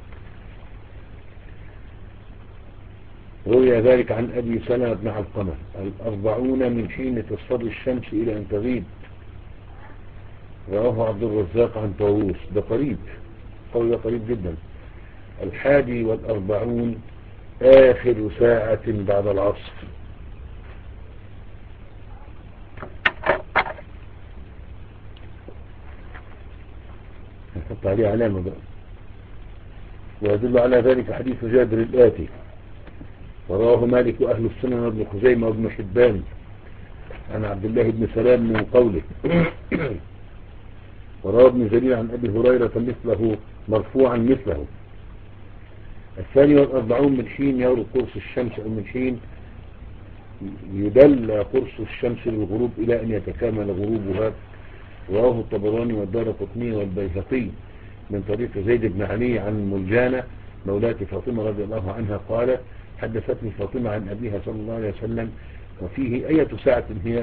روي ذلك عن أبي سلمة بن علقمة. الأربعون من حين تصفر الشمس إلى أن تغيب، رواه عبد الرزاق عن طاووس. ده قريب، قول ده قريب جدا. الحادي والأربعون آخر ساعة بعد العصر، نحط عليه علامة بقى. ويدل على ذلك حديث جابر الآتي، ورواه مالك وأهل السنن وابن خزيمة وابن حبان عن عبد الله بن سلام من قوله. وروى ابن جرير عن أبي هريرة مثله مرفوعا مثله. الثاني والأربعون من حين يغرب قرص الشمس، أو من حين يدل قرص الشمس للغروب إلى أن يتكامل غروبها. رواه الطبراني والدارقطني والبيهقي من طريق زيد بن علي عن ملجانة مولاة فاطمة رضي الله عنها قالت: حدثتني فاطمة عن أبيها صلى الله عليه وسلم وفيه أية ساعة هي.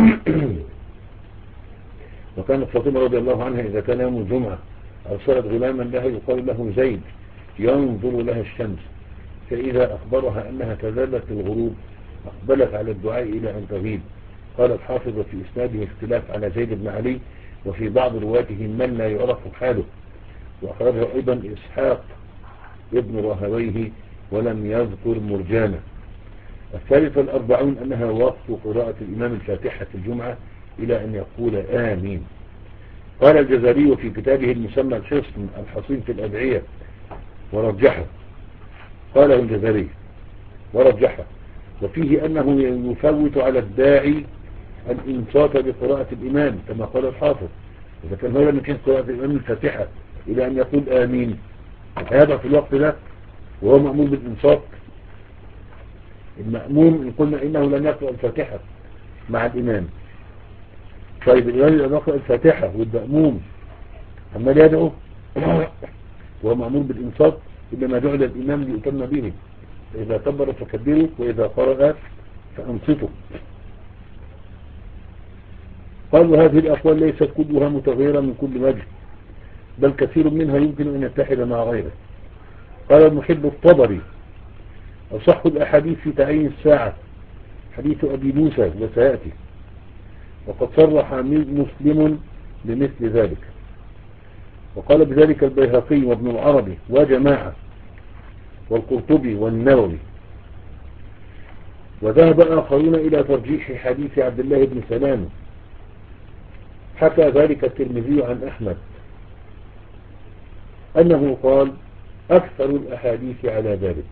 وكانت فاطمة رضي الله عنها إذا كان يوم الجمعة أرسلت غلاما لها يقال له زيد ينظر لها الشمس، فإذا أخبرها أنها تزالت الغروب أقبلت على الدعاء إلى أن تغيب. قال الحافظ في إسناده اختلاف على زيد بن علي، وفي بعض رواته من لا يعرف حاله، وأخرجه أيضا إسحاق ابن راهويه ولم يذكر مرجانة. الثالث الأربعون أنها وقت قراءة الإمام الفاتحة في الجمعة إلى أن يقول آمين. قال الجزري في كتابه المسمى الحصن الحصين في الأدعية ورجحه، قاله الجزري ورجحه، وفيه أنه يفوت على الداعي الإنصات بقراءة الإمام كما قال الحافظ. إذا كان هو لم يكن قراءة الإمام الفاتحة إلى أن يقول آمين، هذا في الوقت ده وهو مأمون بالإنصات. المأموم إن قلنا إنه لم يقرأ الفاتحة مع الإمام، طيب الإمام لم يقرأ الفاتحة والمأموم عمال يدعو وهو مأمون بالإنصات، إنما جعل الإمام ليؤتم به، إذا كبر فكبروا وإذا قرأ فأنصتوا. قالوا هذه الأقوال ليست كلها متغيرة من كل وجه، بل كثير منها يمكن أن يتحد مع غيره. قال المحب الطبري: أصح الأحاديث في تعيين الساعة حديث أبي موسى وسيأتي، وقد صرح مسلم بمثل ذلك، وقال بذلك البيهقي وابن العربي وجماعة والقرطبي والنووي. وذهب آخرون إلى ترجيح حديث عبد الله بن سلام. حكى ذلك الترمذي عن أحمد أنه قال أكثر الأحاديث على ذلك.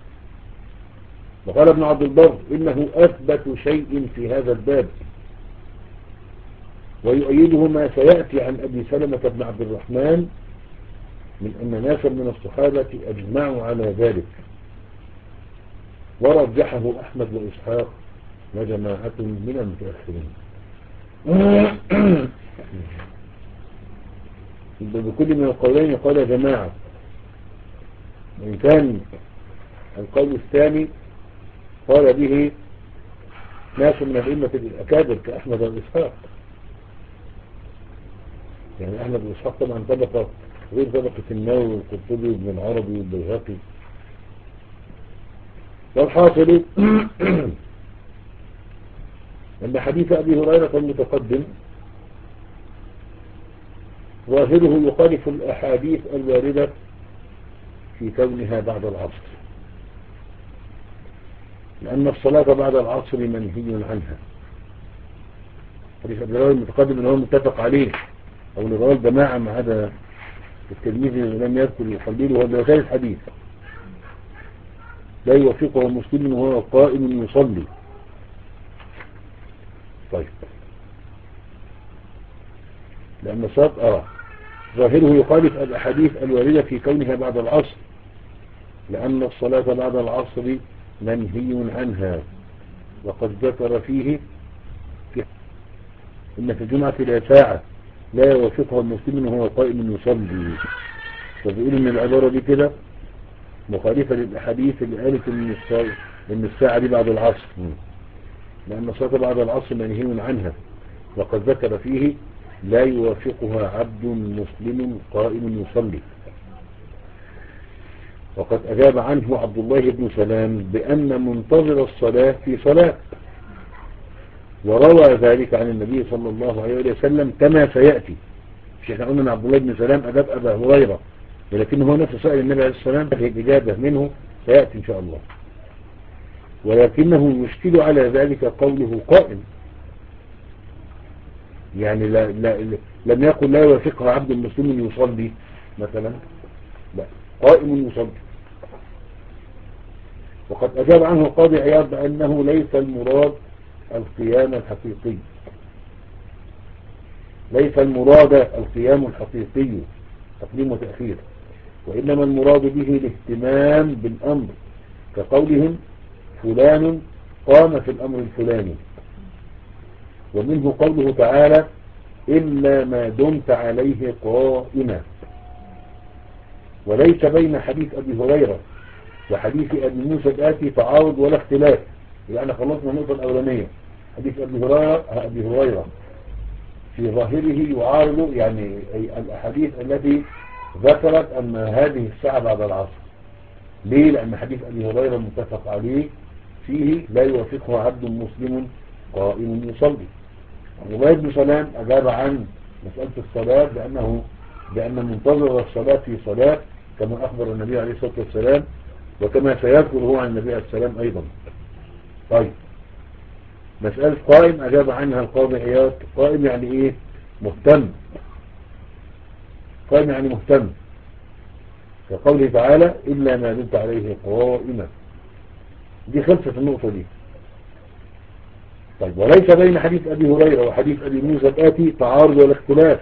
وقال ابن عبد البر إنه أثبت شيء في هذا الباب، ويؤيده ما سيأتي عن أبي سلمة بن عبد الرحمن من أن ناسا من الصحابة أجمعوا على ذلك، ورجحه أحمد وإسحاق وجماعة من المتأخرين. بكل من القولين قال جماعة، وإن كان القول الثاني قال به ناس من الأئمة الأكابر كأحمد وإسحاق. يعني أحمد وإسحاق طبعا طبقة غير طبقة النووي والقرطبي وابن العربي والبيهقي. والحاصل أن حديث أبي هريرة المتقدم ظاهره يخالف الأحاديث الواردة في كونها بعد العصر، لأن الصلاة بعد العصر منهي عنها. حديث أبي هريرة المتقدم اللي هو متفق عليه أو اللي رواه الجماعة ما عدا التلميذ اللي لم يذكر يخليله، وهو بوسائل الحديث لا يوافقه مسلم وهو قائم يصلي. طيب، لأن الصلاة أرى ظاهره يخالف الأحاديث الواردة في كونها بعد العصر، لأن الصلاة بعد العصر منهي عنها، وقد ذكر فيه في إن في الجمعة لا ساعة لا يوافقها المسلم وهو قائم يصلي. فبيقول إن العبارة دي كده مخالفة للأحاديث اللي قالت إن الساعة, إن الساعة دي بعد العصر، لأن الصلاة بعد العصر منهي عنها، وقد ذكر فيه لا يوافقها عبد مسلم قائم يصلي. وقد أجاب عنه عبد الله بن سلام بأن منتظر الصلاة في صلاة، وروى ذلك عن النبي صلى الله عليه وسلم كما سيأتي. مش احنا قلنا ان عبد الله بن سلام أجاب أبا هريرة، ولكن هو نفسه سأل النبي عليه السلام الإجابة منه سيأتي إن شاء الله. ولكنه يشكل على ذلك قوله قائم، يعني لا لا لم يقل لا يوافقها عبد مسلم يصلي مثلا، لا، قائم يصلي. وقد أجاب عنه القاضي عياض بأنه ليس المراد القيام الحقيقي، ليس المراد القيام الحقيقي تقديم وتأخير، وإنما المراد به الاهتمام بالأمر، كقولهم فلان قام في الأمر الفلاني. ومنه قوله تعالى إلا ما دمت عليه قائما. وليس بين حديث أبي هريرة وحديث أبي موسى الآتي تعارض ولا اختلاف، يعني خلصنا النقطة الأولانية. حديث أبي هريرة أبي هريرة في ظاهره يعارض يعني الأحاديث التي ذكرت أن هذه الساعة بعد العصر. ليه؟ لأن حديث أبي هريرة المتفق عليه فيه لا يوافقه عبد مسلم قائم يصلي. عبد الله بن سلام أجاب عن مسألة الصلاة بأنه بأن منتظر الصلاة في صلاة، كما أخبر النبي عليه الصلاة والسلام، وكما سيذكر هو عن النبي عليه السلام أيضا. طيب، مسألة قائم أجاب عنها القاضي عياض. قائم يعني إيه؟ مهتم. قائم يعني مهتم، كقوله تعالى إلا ما دمت عليه قائما. دي خلصت النقطة دي. طيب، وليس بين حديث أبي هريرة وحديث أبي موسى الآتي تعارض ولا اختلاف،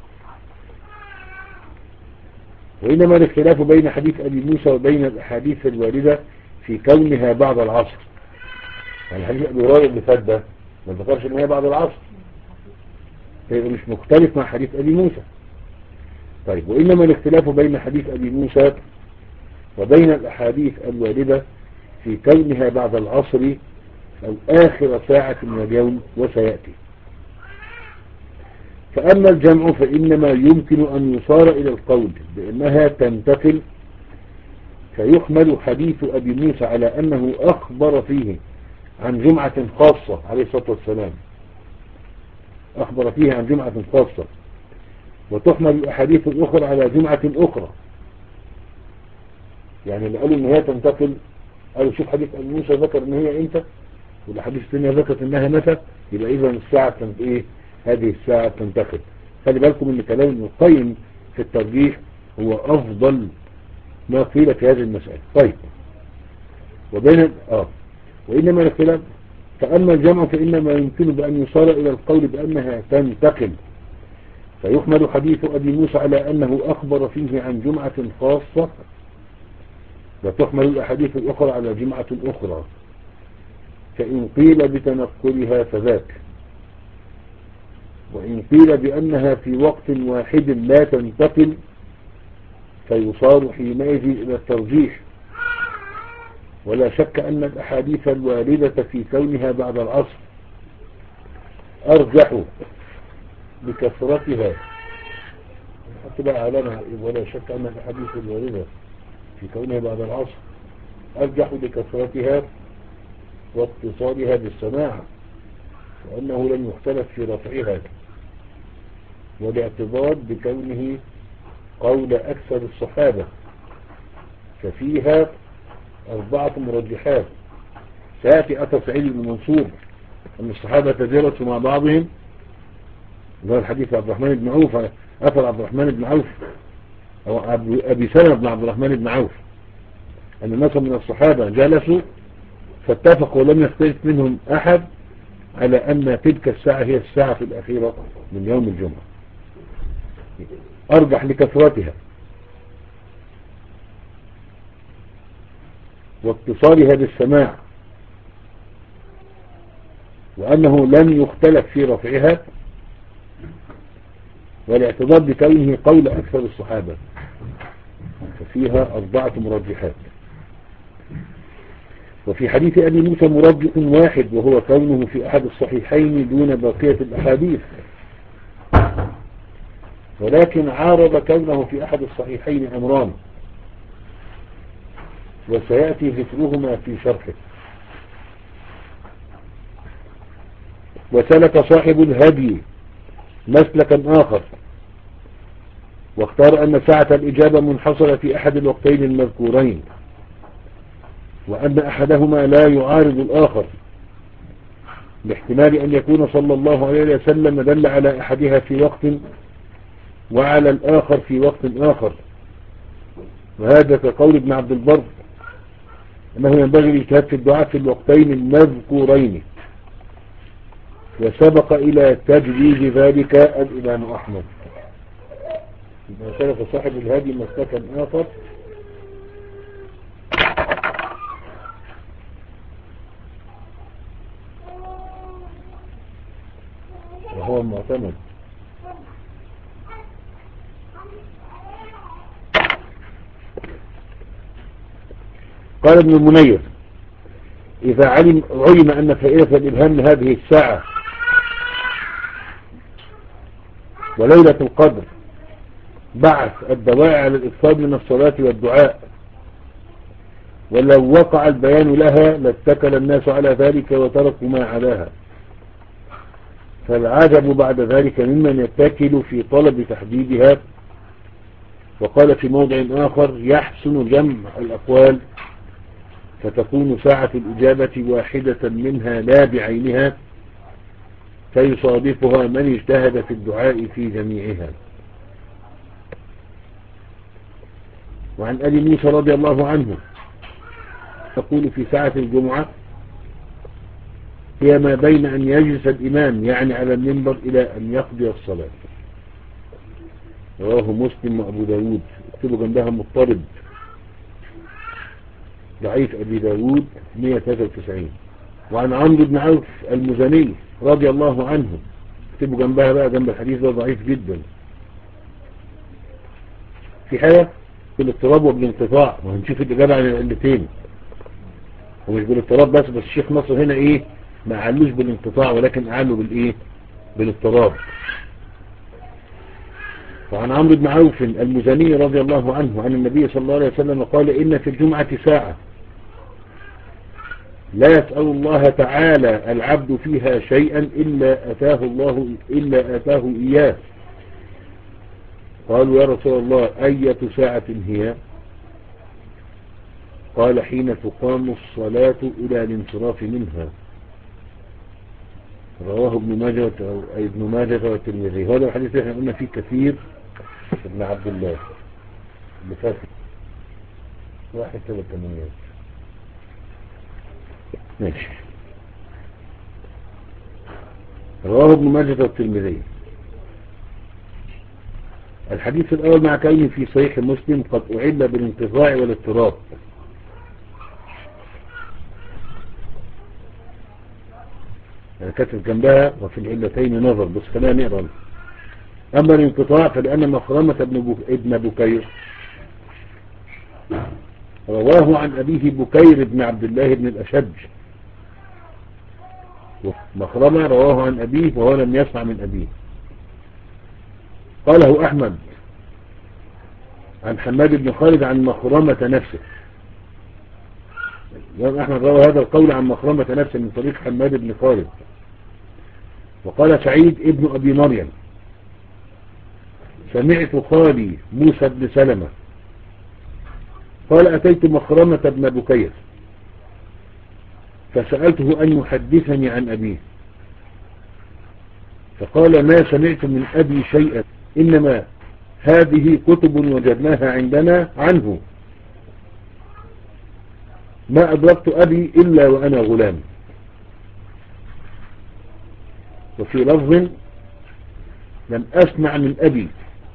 وإنما الاختلاف بين حديث أبي موسى وبين الأحاديث الواردة في كونها بعد العصر. يعني حديث أبي هريرة اللي فات ده ما ذكرش إن هي بعد العصر، فيبقى مش مختلف مع حديث أبي موسى. طيب، وإنما الاختلاف بين حديث أبي موسى وبين الأحاديث الواردة في كونها بعد العصر أو آخر ساعة من اليوم، وسيأتي. فأما الجمع فإنما يمكن أن يصار إلى القول بأنها تنتقل، فيحمل حديث أبي موسى على أنه أخبر فيه عن جمعة خاصة عليه الصلاة والسلام، أخبر فيه عن جمعة خاصة، وتحمل الأحاديث الأخرى على جمعة أخرى. يعني اللي قالوا إن هي تنتقل قالوا شوف حديث أبي موسى ذكر إن هي إمتى، والأحاديث الثانية ذكرت إنها متى، يبقى إذا الساعة تنت إيه؟ هذه الساعة تنتقل. خلي بالكم إن كلام ابن القيم في الترجيح هو أفضل ما قيل في هذه المسألة. طيب، وبين آه وإنما الاختلاف، فأما الجمع فإنما يمكن بأن يصار إلى القول بأنها تنتقل، فيحمل حديث أبي موسى على أنه أخبر فيه عن جمعة خاصة، وتحمل الأحاديث الأخرى على جمعة أخرى، فإن قيل بتنقلها فذاك، وإن قيل بأنها في وقت واحد لا تنتقل فيصار حينئذ إلى الترجيح. ولا شك أن الأحاديث الواردة في كونها بعد العصر أرجح بكثرتها، حتى بقى علمها، ولا شك أن الأحاديث الواردة في كونها بعد العصر أرجح بكثرتها واتصالها بالسماع، وأنه لم يختلف في رفعها، والاعتبار بكونه قول أكثر الصحابة، ففيها أربعة مرجحات. سيأتي أثر سعيد بن منصور أن الصحابة تجالسوا مع بعضهم، وهو الحديث عبد الرحمن بن عوف، أثر عبد الرحمن بن عوف أو أبي سلمة بن عبد الرحمن بن عوف، أن الناس من الصحابة جلسوا فاتفقوا ولم يختلف منهم أحد على أن تلك الساعة هي الساعة الأخيرة من يوم الجمعة، أرجح لكثرتها واتصالها بالسماع، وأنه لم يختلف في رفعها، والاعتبار بكونه قول أكثر الصحابة، ففيها أربعة مرجحات. وفي حديث أبي موسى مرجح واحد، وهو كونه في أحد الصحيحين دون بقية الأحاديث، ولكن عارض كونه في أحد الصحيحين أمران، وسيأتي ذكرهما في شرحه. وسلك صاحب الهدي مسلكا آخر، واختار أن ساعة الإجابة منحصرة في أحد الوقتين المذكورين، وأن أحدهما لا يعارض الآخر، باحتمال أن يكون صلى الله عليه وسلم دل على أحدها في وقت وعلى الآخر في وقت آخر. وهذا كقول ابن عبد البر أنه ينبغي الاجتهاد في الدعاء في الوقتين المذكورين، وسبق إلى تجويز ذلك الإمام أحمد. سلف صاحب الهادي مسلكا آخر، وهو المعتمد. قال ابن المنير: إذا علم, علم أن فائدة الإبهام هذه الساعة وليلة القدر بعث الدواعي على الإكثار من الصلاة والدعاء، ولو وقع البيان لها لاتكل الناس على ذلك وتركوا ما علاها، فالعجب بعد ذلك ممن يتكل في طلب تحديدها. وقال في موضع آخر: يحسن جمع الأقوال فتكون ساعة الإجابة واحدة منها لا بعينها، فيصادفها من اجتهد في الدعاء في جميعها. وعن أبي موسى رضي الله عنه تقول في ساعة الجمعة: هي ما بين أن يجلس الإمام يعني على المنبر إلى أن يقضي الصلاة. رواه مسلم وأبو داود، اكتبوا جنبها مضطرب، ضعيف أبي داود مئة وثلاثة وتسعين. وعن عمرو بن عوف المزني رضي الله عنه، اكتبوا جنبها بقى جنب الحديث ده، ضعيف جدا. في حاجة في الاضطراب وبالانقطاع، وهنشوف الإجابة عن العلتين، ومش بالاضطراب بس، بس الشيخ نصر هنا ايه ما قالوش بالانقطاع ولكن قالوا بالايه بالاضطراب. وعن عمرو بن عوف المزني رضي الله عنه عن النبي صلى الله عليه وسلم قال: إن في الجمعة ساعة لا يسأل الله تعالى العبد فيها شيئا إلا أتاه الله إلا أتاه إياه. قالوا: يا رسول الله أية ساعة هي؟ قال: حين تقام الصلاة إلى الانصراف منها. رواه ابن ماجه أو ابن ماجه والترمذي. هذا الحديث احنا قلنا فيه كثير ابن عبد الله اللي فات واحد سبع ثمانيات. ماشي. رواه ابن ماجه والترمذي. الحديث الأول مع كونه في صحيح مسلم قد أعل بالانقطاع والاضطراب. يعني كتب جنبها وفي العلتين نظر، بس خلينا نقرأ. أما الانقطاع فلأن مخرمة ابن بكير رواه عن أبيه بكير بن عبد الله بن الأشج، مخرمة رواه عن أبيه وهو لم يسمع من أبيه. قاله أحمد عن حماد بن خالد عن مخرمة نفسه. الإمام أحمد روى هذا القول عن مخرمة نفسه من طريق حماد بن خالد. وقال سعيد ابن أبي مريم سمعت خالي موسى بن سلمة قال أتيت مخرمة بن بكير فسألته أن يحدثني عن أبيه فقال ما سمعت من أبي شيئا، إنما هذه كتب وجدناها عندنا عنه، ما أدركت أبي إلا وأنا غلام. وفي لفظ لم أسمع من أبي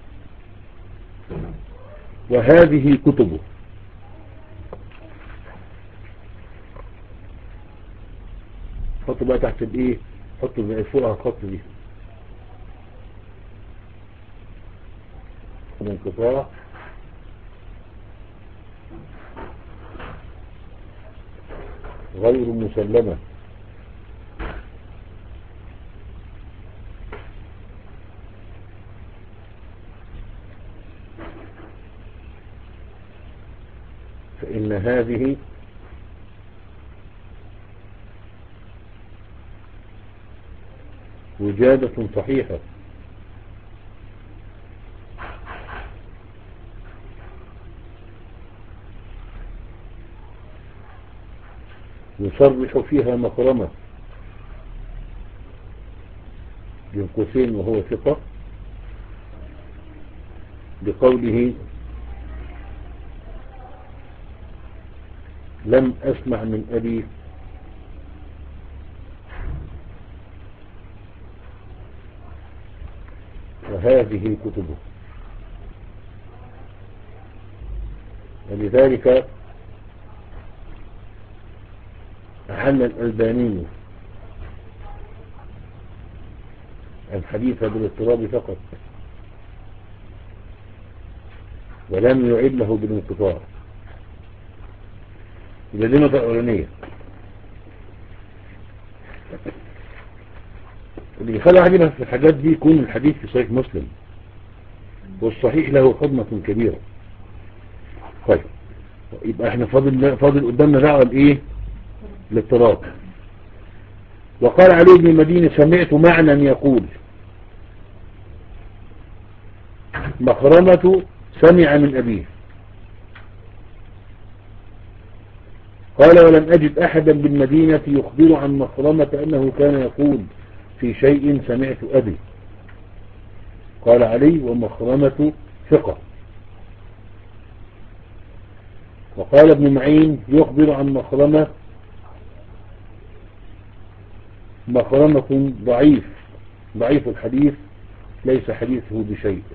وهذه كتبه. حطوا بقى تحت الايه، حطوا زي فوقها الخط دي الانقطاع غير مسلمة. فإن هذه وجادة صحيحة يصرح فيها مخرمة بين قوسين وهو ثقة بقوله لم أسمع من أبي وهذه كتبه. ولذلك أحل الألباني الحديث بالاضطراب فقط ولم يعله بالانقطاع. إذا دي نقطة أولانية. اللي يخلي عجبها في الحاجات دي يكون الحديث في صحيح مسلم والصحيح له خدمة كبيرة. طيب يبقى احنا فاضل فاضل قدامنا دعوة الايه الاضطراب. وقال علي بن المديني سمعت معنى يقول مخرمة سمع من أبيه. قال ولم أجد أحدا بالمدينة يخبر عن مخرمة أنه كان يقول في شيء سمعت أبي. قال علي ومخرمة ثقة. وقال ابن معين يخبر عن مخرمة مخرمة ضعيف ضعيف الحديث ليس حديثه بشيء.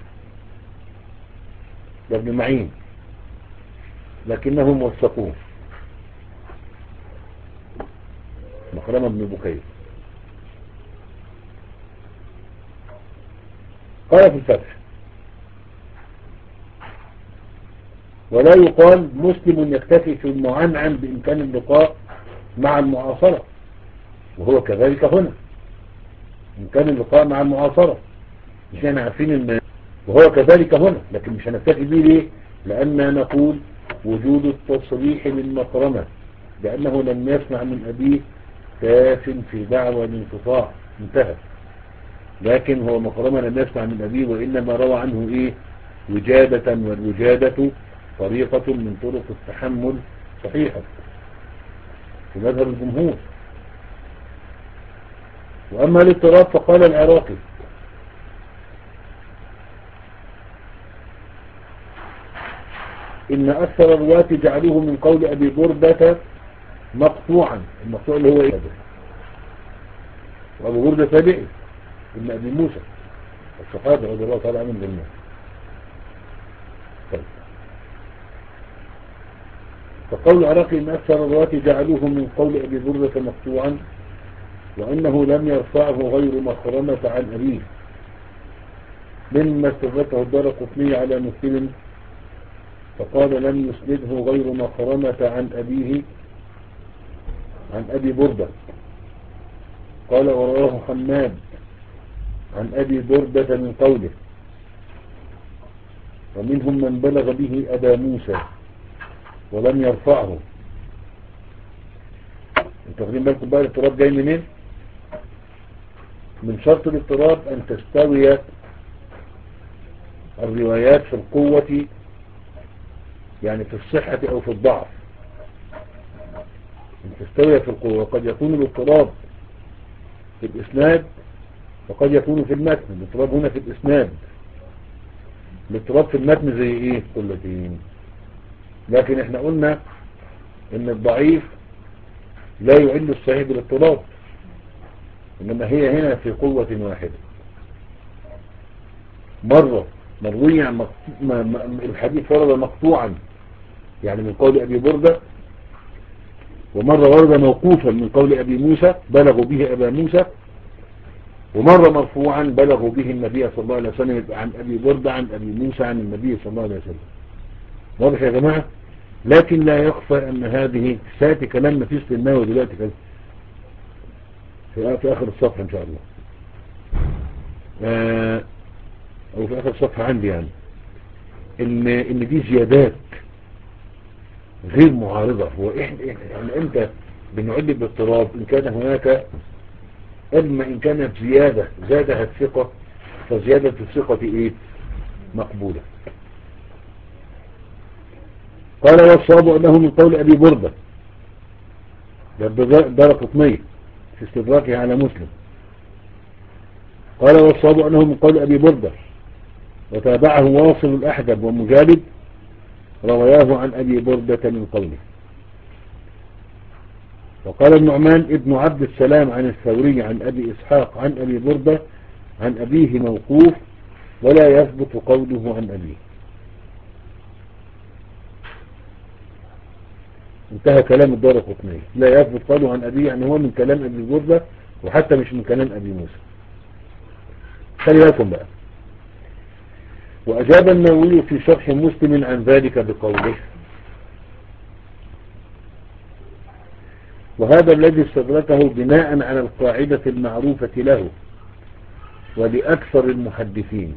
ده ابن معين لكنهم وثقوه مخرمة بن بكير. قال في الفتح ولا يقال مسلم يكتفي في المعنعن بإمكان اللقاء مع المعاصرة، وهو كذلك هنا إمكان اللقاء مع المعاصرة مش احنا عارفين ان وهو كذلك هنا، لكن مش هنكتفي به ليه؟ لأننا نقول وجود التصريح للمخرمة لأنه لم يسمع من أبيه كاف في دعوى الانقطاع انتهى. لكن هو مخرمة لم يسمع من أبيه وإنما روى عنه إيه وجادة، والوجادة طريقة من طرق التحمل صحيحة في مذهب الجمهور. وأما الاضطراب فقال العراقي إن أكثر الرواة جعلوه من قول أبي بردة مقطوعا. المقطوع اللي هو إيه؟ وأبو بردة تابعي ابن أبي موسى الصحابة رضي الله تعالى عنهم جميعا. طيب. فقول العراقي إن أكثر الرواة جعلوه من قول أبي بردة مقطوعا وأنه لم يرفعه غير مخرمة عن أبيه، مما استدركه الدارقطني على مسلم فقال لم يسنده غير مخرمة عن أبيه عن أبي بردة. قال ورواه حماد عن أبي بردة من قوله، ومنهم من بلغ به أبا موسى ولم يرفعه. انتوا واخدين بالكم بقى الاضطراب جاي منين؟ من شرط الاضطراب أن تستوي الروايات في القوة، يعني في الصحة أو في الضعف، أن تستوي في القوة. قد يكون الاضطراب في الإسناد وقد يكون في المتن. الاضطراب هنا في الإسناد. الاضطراب في المتن زي إيه؟ قلتين. لكن احنا قلنا إن الضعيف لا يعل الصحيح بالاضطراب، إنما هي هنا في قوة واحدة. مرة مروي عن الحديث ورد مقطوعا يعني من قول أبي بردة، ومرة ورد موقوفا من قول أبي موسى بلغوا به أبا موسى، ومرة مرفوعا بلغوا به النبي صلى الله عليه وسلم عن أبي بردة عن أبي موسى عن النبي صلى الله عليه وسلم. واضح يا جماعة؟ لكن لا يخفى أن هذه ساتي كلام نفيس للناوي دلوقتي كده في آخر الصفحة إن شاء الله، آه أو في آخر الصفحة عندي، يعني إن إن دي زيادات غير معارضة. هو إحنا يعني إمتى بنعد باضطراب؟ إن كان هناك، أما إن كانت زيادة زادها الثقة فزيادة الثقة إيه؟ مقبولة. قال والصواب أنه من قول أبي بردة، دارقطني في استدراكه على مسلم. قال والصواب أنه من قول أبي بردة، وتابعه واصل الأحدب ومجالد رواياه عن أبي بردة من قوله. وقال النعمان ابن عبد السلام عن الثوري عن أبي إسحاق عن أبي بردة عن أبيه موقوف ولا يثبت قوله عن أبيه. انتهى كلام الدارقطني، لا يثبت قوله عن أبيه، يعني هو من كلام أبي بردة وحتى مش من كلام أبي موسى. خلي بالكم بقى. وأجاب النووي في شرح مسلم عن ذلك بقوله، وهذا الذي استدركه بناء على القاعدة المعروفة له ولأكثر المحدثين،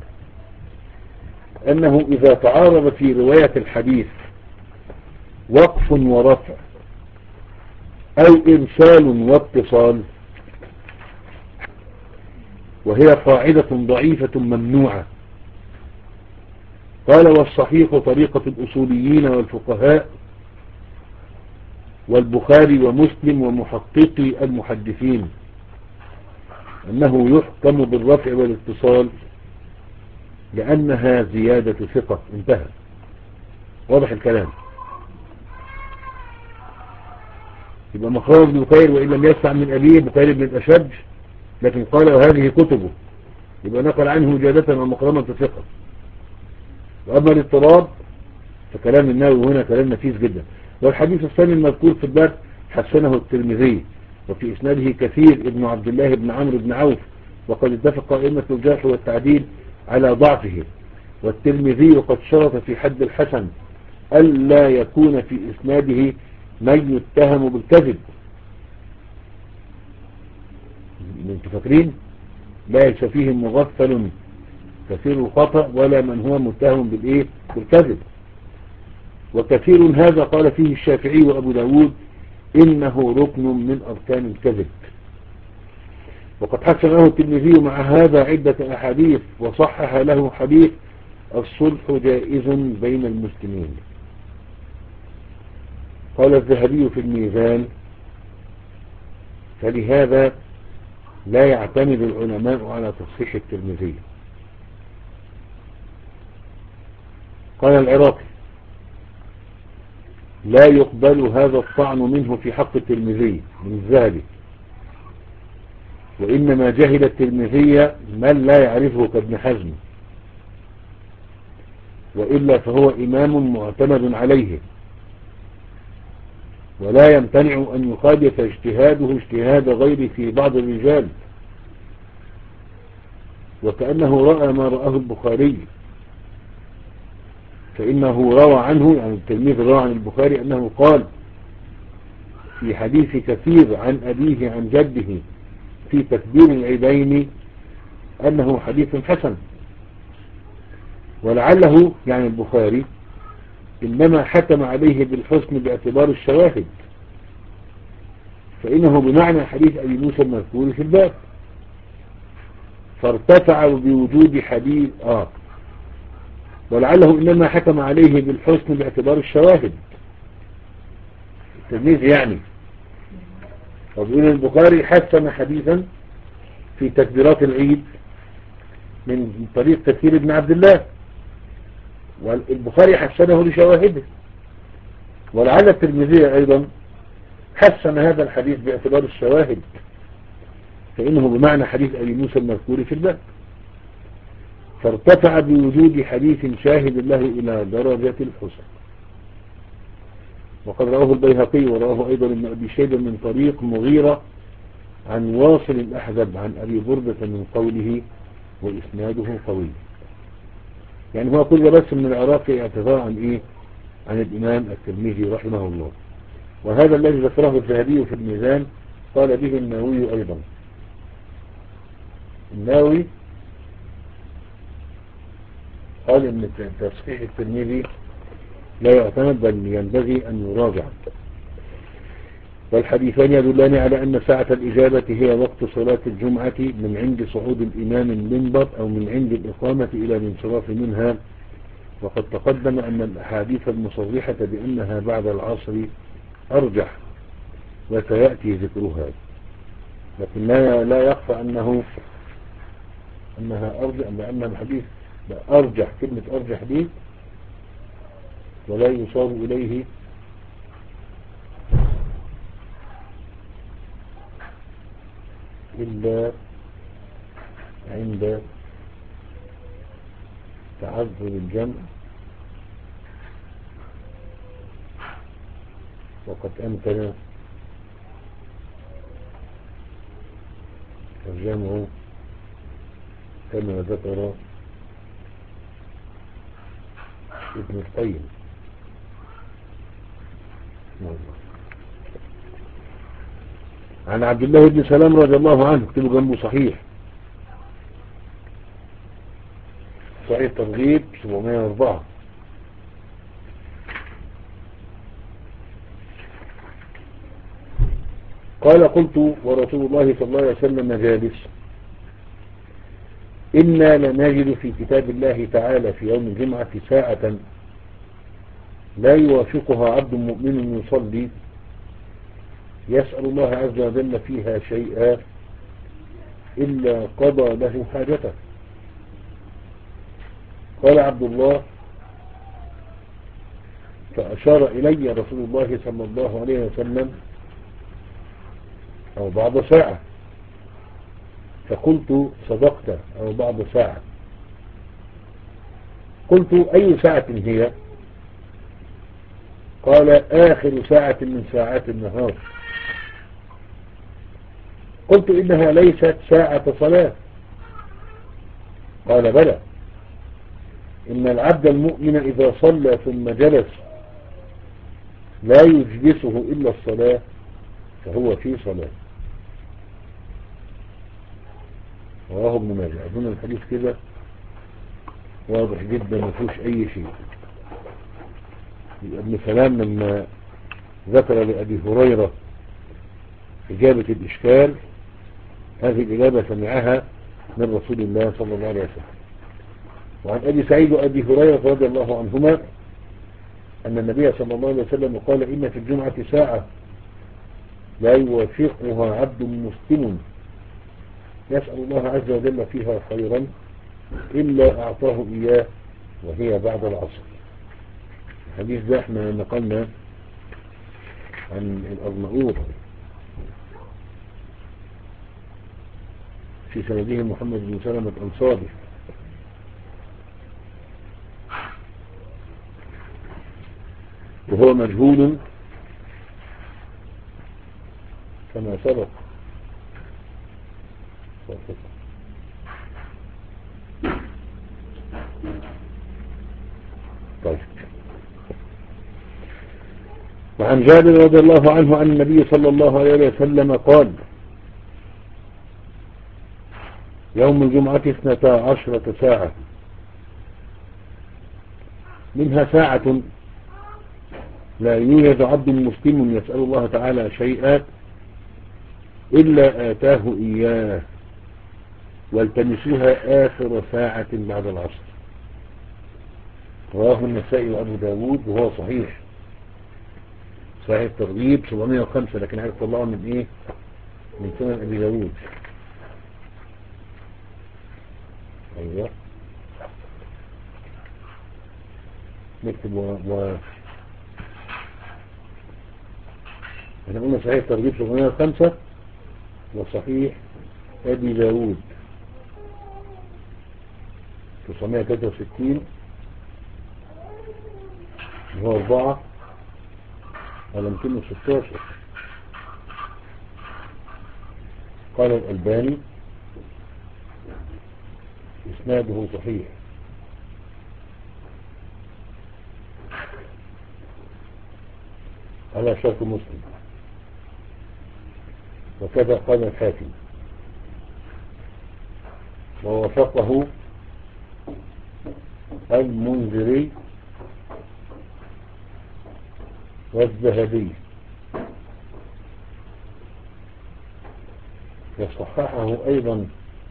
أنه إذا تعارض في رواية الحديث وقف ورفع أو إرسال واتصال، وهي قاعدة ضعيفة ممنوعة. قال والصحيح طريقة الأصوليين والفقهاء والبخاري ومسلم ومحققي المحدثين أنه يحكم بالرفع والاتصال لأنها زيادة ثقة. انتهى. واضح الكلام؟ يبقى مخرج بن بكير وإن لم يسمع من أبيه بكير بن الأشج، لكن قال وهذه كتبه، يبقى نقل عنه جادة ومقرمة ثقة. وأما الاضطراب فكلام النووي هنا كلام نفيس جدا. والحديث الثاني المذكور في الباب حسنه الترمذي، وفي إسناده كثير ابن عبد الله بن عمرو بن عوف، وقد اتفق أئمة الجرح والتعديل على ضعفه. والترمذي قد شرط في حد الحسن ألا يكون في إسناده من يتهم بالكذب. انتوا فاكرين؟ ليس فيه مغفل كثير الخطأ ولا من هو متهم بالإيه؟ بالكذب. وكثير هذا قال فيه الشافعي وأبو داود إنه ركن من أركان الكذب. وقد حسنه الترمذي مع هذا عدة أحاديث وصحح له حديث الصلح جائز بين المسلمين. قال الذهبي في الميزان فلهذا لا يعتمد العلماء على تصحيح الترمذي. قال العراقي لا يقبل هذا الطعن منه في حق الترمذي من الذهبي، وإنما جهل الترمذي من لا يعرفه كابن حزم، وإلا فهو إمام معتمد عليه، ولا يمتنع أن يخالف اجتهاده اجتهاد غيره في بعض الرجال، وكأنه رأى ما رآه البخاري، فإنه روى عنه، يعني التلميذ روى عن البخاري أنه قال في حديث كثير عن أبيه عن جده في تكبير العيدين أنه حديث حسن، ولعله يعني البخاري إنما حكم عليه بالحسن باعتبار الشواهد، فإنه بمعنى حديث أبي موسى المذكور في الباب، فارتفع بوجود حديث آه ولعله إنما حكم عليه بالحسن باعتبار الشواهد التلميذ يعني. وبيقول البخاري حسن حديثا في تكبيرات العيد من طريق كثير بن عبد الله، والبخاري حسنه لشواهده، ولعل الترمذي أيضا حسن هذا الحديث باعتبار الشواهد، فإنه بمعنى حديث أبي موسى المذكور في الباب، فارتفع بوجود حديث شاهد له إلى درجة الحسن. وقد رواه البيهقي ورواه أيضا ابن أبي شيبة من طريق مغيرة عن واصل الأحزب عن أبي بردة من قوله وإسناده قوي. يعني هو كل بس من العراقي اعتذار عن إيه؟ عن الإمام الترمذي رحمه الله. وهذا الذي ذكره الذهبي في الميزان قال به النووي أيضا. النووي قال إن تصحيح الترمذي لا يعتمد بل ينبغي أن يراجع. والحديثان يدلان على أن ساعة الإجابة هي وقت صلاة الجمعة من عند صعود الإمام المنبر أو من عند الإقامة إلى الانصراف منها. وقد تقدم أن الأحاديث المصرحة بأنها بعد العصر أرجح وسيأتي ذكرها، لكن لا, لا يخفى أنه أنها أرجح، لأن الحديث أرجح، كلمة أرجح دي ولا يصار إليه إلا عند تعذر الجمع، وقد أمكن الجمع كما ذكر ابن القيم. عن عبد الله بن سلام رضي الله عنه، اكتبوا جنبه صحيح صحيح ترغيب سبعمائة وأربعة. قال قلت ورسول الله صلى الله عليه وسلم جالس إنا لنجد في كتاب الله تعالى في يوم الجمعة ساعة لا يوافقها عبد مؤمن يصلي يسأل الله عز وجل فيها شيئا إلا قضى له حاجته. قال عبد الله فأشار إلي رسول الله صلى الله عليه وسلم أو بعض ساعة، فقلت صدقت أو بعض ساعة. قلت أي ساعة هي؟ قال آخر ساعة من ساعات النهار. قلت إنها ليست ساعة صلاة. قال بلى، إن العبد المؤمن إذا صلى ثم جلس لا يجلسه إلا الصلاة فهو في صلاة. رواه ابن ماجه. أظن الحديث كده واضح جدا ما فيهوش أي شيء. ابن سلام لما ذكر لأبي هريرة إجابة الإشكال، هذه الإجابة سمعها من رسول الله صلى الله عليه وسلم. وعن أبي سعيد وأبي هريرة رضي الله عنهما أن النبي صلى الله عليه وسلم قال إن في الجمعة ساعة لا يوافقها عبد مسلم يسأل الله عز وجل فيها خيرا إلا أعطاه إياه وهي بعد العصر. الحديث ده احنا نقلنا عن الأرناؤوط في سنده محمد بن سلمة الأنصاري، وهو مجهول كما سبق. طيب. وعن جابر رضي الله عنه عن النبي صلى الله عليه وسلم قال: يوم الجمعة اثنتا عشرة ساعة، منها ساعة لا يوجد عبد مسلم يسأل الله تعالى شيئا إلا آتاه إياه، والتمسوها آخر ساعة بعد العصر. رواه النسائي وأبو داود وهو صحيح، صحيح الترغيب سبعمائة وخمسة، لكن عايز طلعه من ايه؟ من سنن أبي داود. ايوه نكتب و... و... احنا قلنا صحيح الترغيب سبعمائة وخمسة وصحيح أبي داود تسعمائة وثلاثة وستين هو أربعة على مئتين وستاشر. قال الألباني إسناده صحيح. على شرط مسلم، وكذا قال الحاكم ووثقه المنذري والذهبي، وصححه أيضا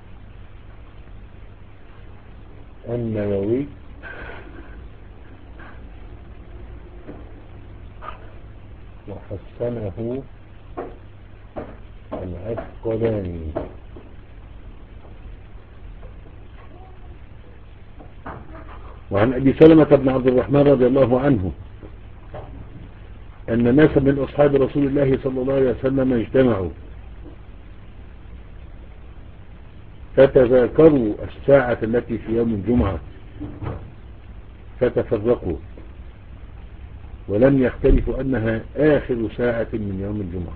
النووي وحسنه العسقلاني. وعن أبي سلمة بن عبد الرحمن رضي الله عنه أن ناسا من أصحاب رسول الله صلى الله عليه وسلم اجتمعوا فتذاكروا الساعة التي في يوم الجمعة فتفرقوا، ولم يختلفوا أنها آخر ساعة من يوم الجمعة.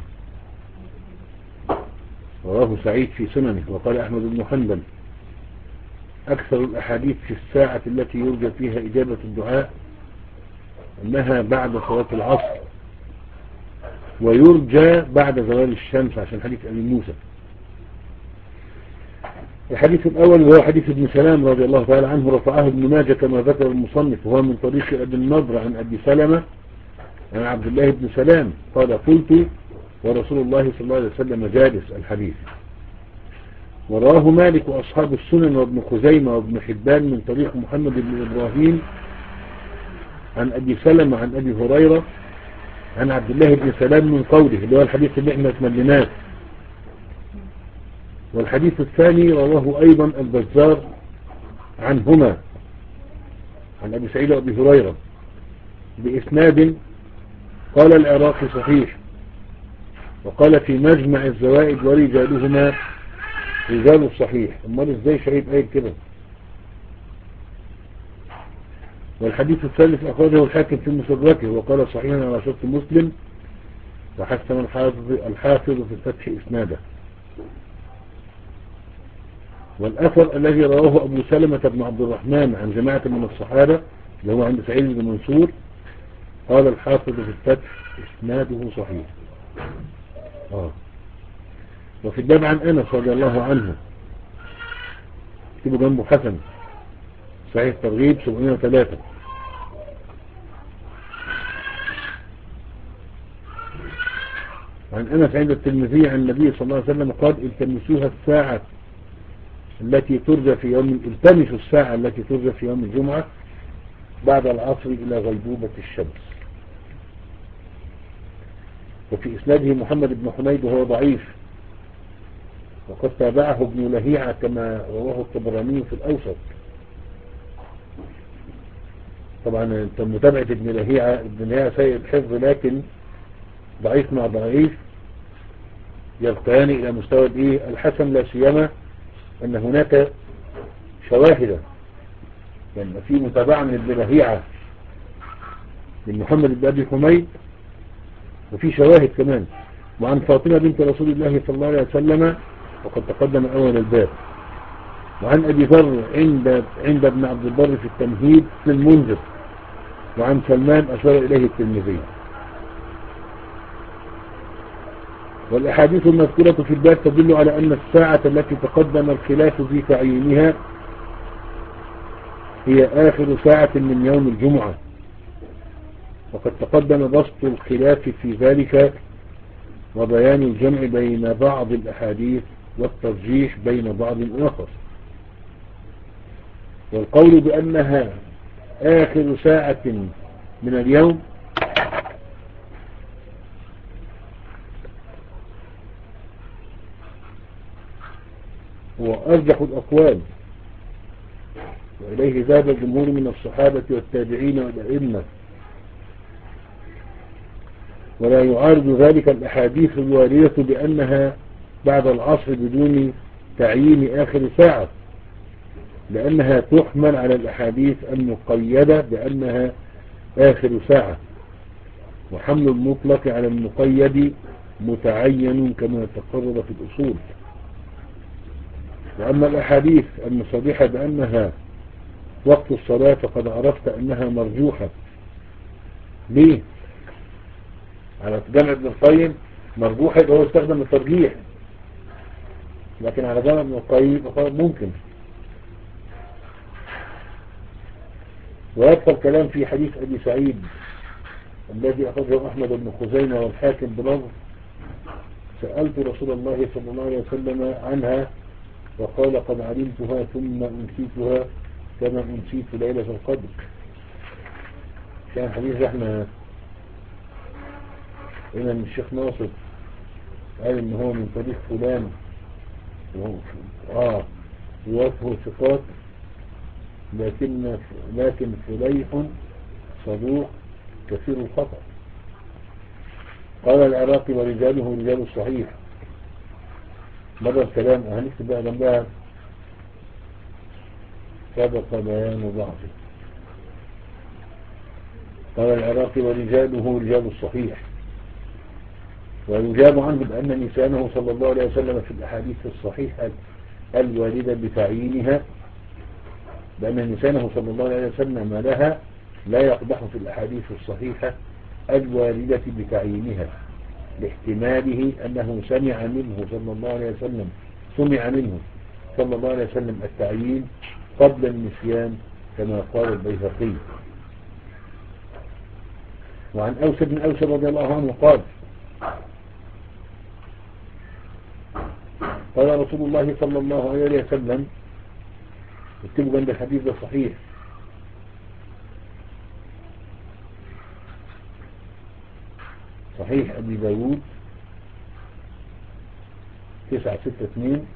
رواه سعيد في سننه. وقال أحمد بن حنبل: أكثر الأحاديث في الساعة التي يرجى فيها إجابة الدعاء أنها بعد صلاة العصر، ويرجى بعد زوال الشمس، عشان حديث أبي موسى. الحديث الأول وهو حديث ابن سلام رضي الله تعالى عنه، رفعه ابن ماجه كما ذكر المصنف، وهو من طريق أبي النضر عن أبي سلمة عن عبد الله بن سلام قال: قلت ورسول الله صلى الله عليه وسلم جالس. الحديث. ورواه مالك وأصحاب السنن وابن خزيمة وابن حبان من طريق محمد بن إبراهيم عن أبي سلمة عن أبي هريرة عن عبد الله بن سلام من قوله، اللي هو الحديث اللي احنا تمليناه. والحديث الثاني رواه أيضا البزار عنهما عن أبي سعيد وأبي هريرة بإسناد قال العراقي صحيح، وقال في مجمع الزوائد ورجالهما رجال الصحيح. امال ازاي شعيب قايل كده؟ والحديث الثالث أخرجه الحاكم في مستدركه وقال صحيح على شرط مسلم، وحسن الحافظ الحافظ في الفتح إسناده. والأثر الذي رواه أبو سلمة بن عبد الرحمن عن جماعة من الصحابة اللي هو عند سعيد بن منصور، قال الحافظ في الفتح إسناده صحيح. آه. وفي الباب عن أنس رضي الله عنه اكتبوا جنبه حسن، صحيح ترغيب سبعمائة وثلاثة. عن أنس عند الترمذي عن النبي صلى الله عليه وسلم قال: التمسوها الساعة التي ترجى في يوم التمسوا الساعة التي ترجى في يوم الجمعة بعد العصر إلى غيبوبة الشمس. وفي إسناده محمد بن حميد وهو ضعيف، وقد تابعه ابن لهيعة كما رواه الطبراني في الأوسط. طبعا متابعة ابن لهيعة ابن لهيعة سيء الحفظ لكن ضعيف مع ضعيف يرتقيان إلى مستوى الايه الحسن، لا سيما أن هناك شواهد، يعني في متابعة من ابن لهيعة من محمد بن أبي حميد، وفي شواهد كمان وعن فاطمة بنت رسول الله صلى الله عليه وسلم وقد تقدم أول الباب، وعن أبي ذر عند عند ابن عبد البر في التمهيد في المنذر، وعن سلمان أشار إليه الترمذي. والأحاديث المذكورة في الباب تدل على أن الساعة التي تقدم الخلاف في تعيينها هي آخر ساعة من يوم الجمعة، وقد تقدم بسط الخلاف في ذلك وبيان الجمع بين بعض الأحاديث والترجيح بين بعض الآخر. والقول بأنها آخر ساعة من اليوم هو أرجح الأقوال، وإليه ذهب الجمهور من الصحابة والتابعين والأئمة، ولا يعارض ذلك الأحاديث الواردة بأنها بعد العصر بدون تعيين آخر ساعة، لأنها تحمل على الأحاديث المقيدة بأنها آخر ساعة، وحمل المطلق على المقيد متعين كما تقرر في الأصول. وأما الأحاديث المصرحة بأنها وقت الصلاة فقد عرفت أنها مرجوحة. ليه؟ على جمع ابن القيم مرجوحة هو استخدم الترجيح، لكن على جمع ابن القيم ممكن. ويبقى الكلام في حديث أبي سعيد الذي أخرجه أحمد بن خزيمة والحاكم بلفظ: سألت رسول الله صلى الله عليه وسلم عنها وقال قد علمتها ثم أنسيتها كما أنسيت ليلة القدر. كان حديث احنا إن الشيخ ناصر قال إن هو من طريق فلان آه رواته ثقات لكن لكن فليح صدوق كثير الخطأ. قال العراقي ورجاله رجال الصحيح. مر الكلام هنكتب بقى جنبها سبق بيان ضعفه. قال العراقي ورجاله رجال الصحيح، ويجاب عنه بأن نسانه صلى الله عليه وسلم في الأحاديث الصحيحة الواردة بتعيينها، بأن نسانه صلى الله عليه وسلم لها لا يقدح في الأحاديث الصحيحة الواردة بتعيينها، لاحتماله أنه سمع منه صلى الله عليه وسلم سمع منه صلى الله عليه وسلم التعيين قبل النسيان كما قال البيهقي. وعن أوس بن أوس رضي الله عنه قال: قال رسول الله صلى الله عليه وسلم، اكتبوا جنب الحديث ده صحيح، صحيح أبي داود تسعة ستة اثنين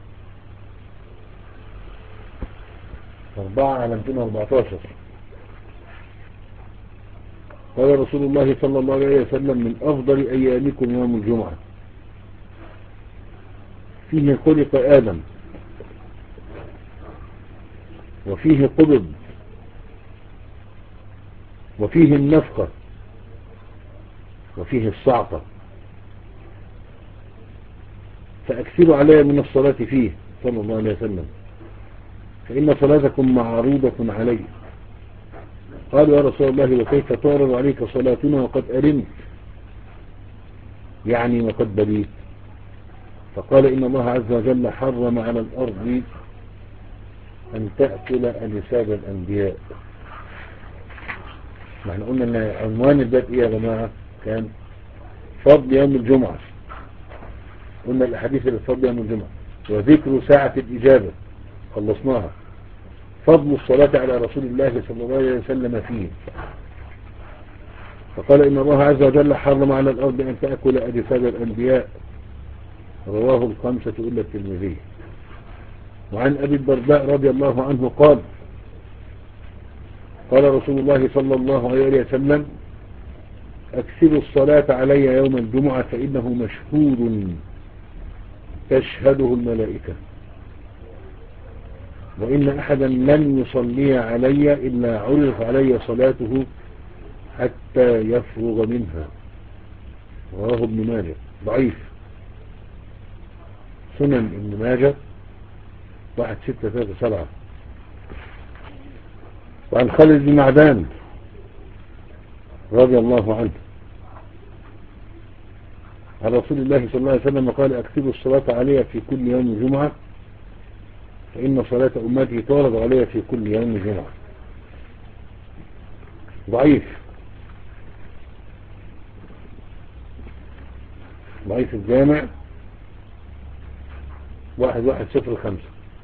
أربعة على مئتين وأربعتاشر. قال رسول الله صلى الله عليه وسلم: من أفضل أيامكم يوم الجمعة، فيه خلق آدم وفيه قبض وفيه النفقة وفيه الصعقة، فأكثروا علي من الصلاة فيه صلى الله عليه وسلم، فإن صلاتكم معروضة علي. قالوا: يا رسول الله وكيف تعرض عليك صلاتنا وقد أرمت، يعني وقد بليت؟ فقال: إن الله عز وجل حرم على الأرض أن تأكل أجساد الأنبياء. نحن قلنا أن عنوان الباب إيه يا جماعة؟ كان فضل يوم الجمعة. قلنا الأحاديث اللي فضل يوم الجمعة وذكر ساعة الإجابة خلصناها، فضل الصلاة على رسول الله صلى الله عليه وسلم فيه. فقال: إن الله عز وجل حرم على الأرض أن تأكل أجساد الأنبياء، رواه الخمسة إلا الترمذي. وعن أبي الدرداء رضي الله عنه قال قال رسول الله صلى الله عليه وسلم أكثروا الصلاة علي يوم الجمعة فإنه مشهود تشهده الملائكة، وإن أحدا لن يصلي علي إلا عرض علي صلاته حتى يفرغ منها. رواه ابن ماجه. ضعيف. سنن ابن ماجه واحد ستة ثلاثة سبعة. وعن خالد بن معدان رضي الله عنه عن رسول الله صلى الله عليه وسلم قال أكثروا الصلاة علي في كل يوم جمعة فإن صلاة أمتي تعرض علي في كل يوم جمعة. ضعيف. ضعيف الجامع واحد واحد صفر خمسة.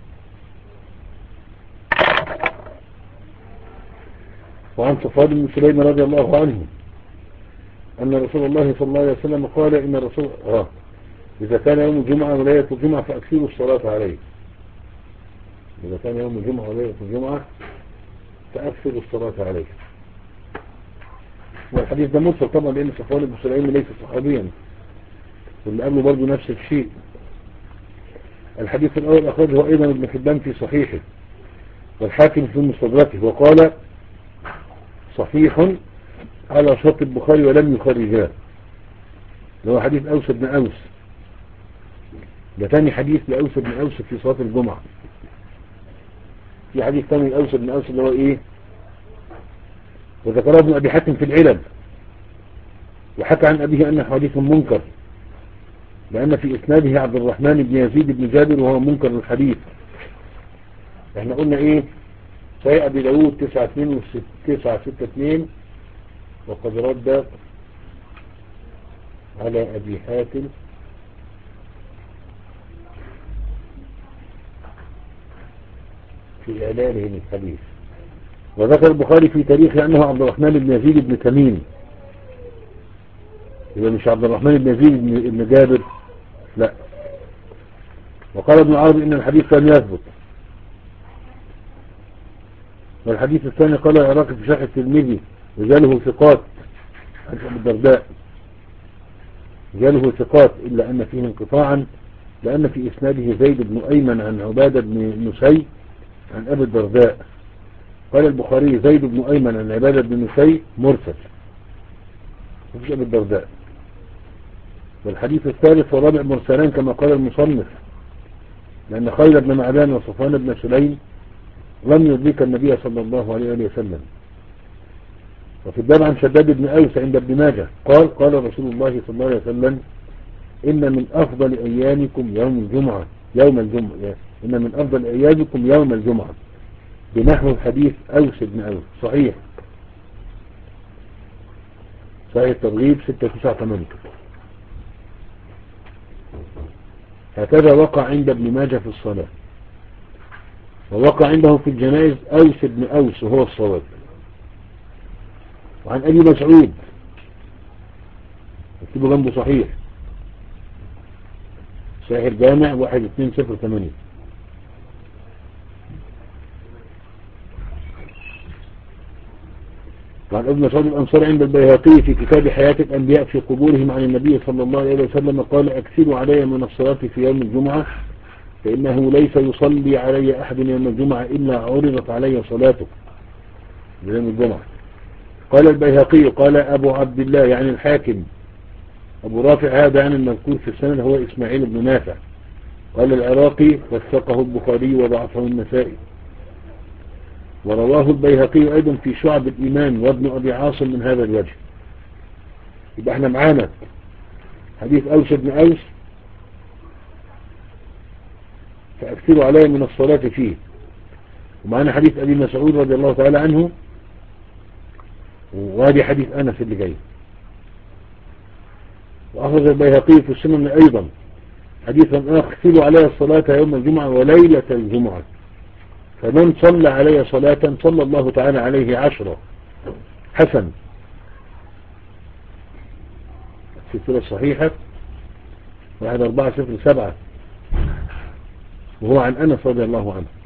وعن صفوان بن سليم رضي الله عنه أن رسول الله صلى الله عليه وسلم قال إن الرسول آه إذا كان يوم الجمعة وليلة الجمعة فأكثروا الصلاة عليه. إذا كان يوم الجمعة وليلة الجمعة فأكثروا الصلاة عليه. والحديث ده مرسل طبعا لأن صفوان بن سليم ليس صحابيا، واللي قبله برضه نفس الشيء. الحديث الأول أخرجه أيضا ابن حبان في صحيحه والحاكم في مستدركه وقال صحيح على شرط البخاري ولم يخرجاه. هو حديث أوس بن أوس. ده تاني حديث لأوس بن أوس في صلاة الجمعة. في حديث تاني لأوس بن أوس اللي هو إيه وذكره ابن أبي حاتم في العلل وحكى عن أبيه أنه حديث منكر لأن في إسناده عبد الرحمن بن يزيد بن جابر وهو منكر الحديث. احنا قلنا إيه صحيح أبي داود تسعة اثنين وتسعة ستة اثنين وقد رد على أبي حاتم في إعلانه للحديث. وذكر البخاري في تاريخه أنه عبد الرحمن بن يزيد بن تميم. إذا مش عبد الرحمن بن يزيد بن جابر لا. وقال ابن عربي إن الحديث لم يثبت. والحديث الثاني قال العراقي في شرح الترمذي رجاله ثقات عن أبي الدرداء رجاله ثقات إلا أن فيه انقطاعا لأن في إسناده زيد بن أيمن عن عبادة بن نسي عن أبي الدرداء. قال البخاري زيد بن أيمن عن عبادة بن نسي مرسل مفيش أبي الدرداء. والحديث الثالث والرابع مرسلان كما قال المصنف لأن خالد بن معدان وصفوان بن سليم لم يدرك النبي صلى الله عليه وسلم. وفي الباب عن شداد بن أوس عند ابن ماجه قال قال رسول الله صلى الله عليه وسلم إن من أفضل أيامكم يوم الجمعة يوم الجمعة إن من أفضل أيامكم يوم الجمعة بنحو حديث أوس بن أوس. صحيح صحيح الترغيب ستة تسعة ثمانية. هكذا وقع عند ابن ماجه في الصلاة ووقع عنده في الجنائز أوس بن أوس وهو الصواب. وعن أبي مسعود اكتبوا جنبه صحيح صحيح الجامع واحد اثنين صفر ثمانية. وعن ابن مسعود الأنصاري عند البيهقي في كتاب حياة الأنبياء في قبورهم عن النبي صلى الله عليه وسلم قال أكثروا علي من الصلاة في يوم الجمعة فإنه ليس يصلي علي أحد يوم الجمعة إلا عرضت علي صلاته يوم الجمعة. قال البيهقي قال أبو عبد الله يعني الحاكم أبو رافع هذا عن المذكور في السند هو إسماعيل بن نافع. قال العراقي وثقه البخاري وضعفه النسائي. ورواه البيهقي أيضا في شعب الإيمان وابن أبي عاصم من هذا الوجه. يبقى احنا معانا حديث أوس بن أوس فأكثروا عليه من الصلاة فيه، ومعانا حديث أبي مسعود رضي الله تعالى عنه، وهذه حديث أنس اللي جاي. وأخرج البيهقي في السنن أيضا حديثا آخر أكثروا عليه الصلاة يوم الجمعة وليلة الجمعة فمن صلى عليه صلاة صلى الله تعالى عليه عشرة. حسن السلسلة الصحيحة واحد أربعة صفر سبعة، وهو عن أنس رضي الله عنه.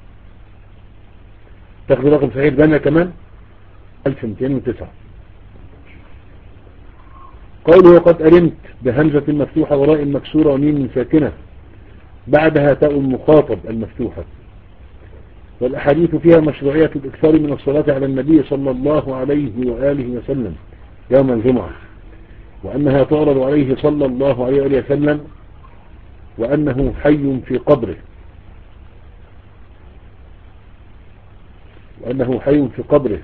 تاخذ رقم صحيح الجامع كمان ألف ومئتين وتسعة. قوله وقد ألمت بهمزة مفتوحة وراء مكسورة وميم ساكنة بعدها تاء المخاطب المفتوحة. والأحاديث فيها مشروعية الإكثار من الصلاة على النبي صلى الله عليه وآله وسلم يوم الجمعة، وأنها تعرض عليه صلى الله عليه وآله وسلم وأنه حي في قبره، وأنه حي في قبره.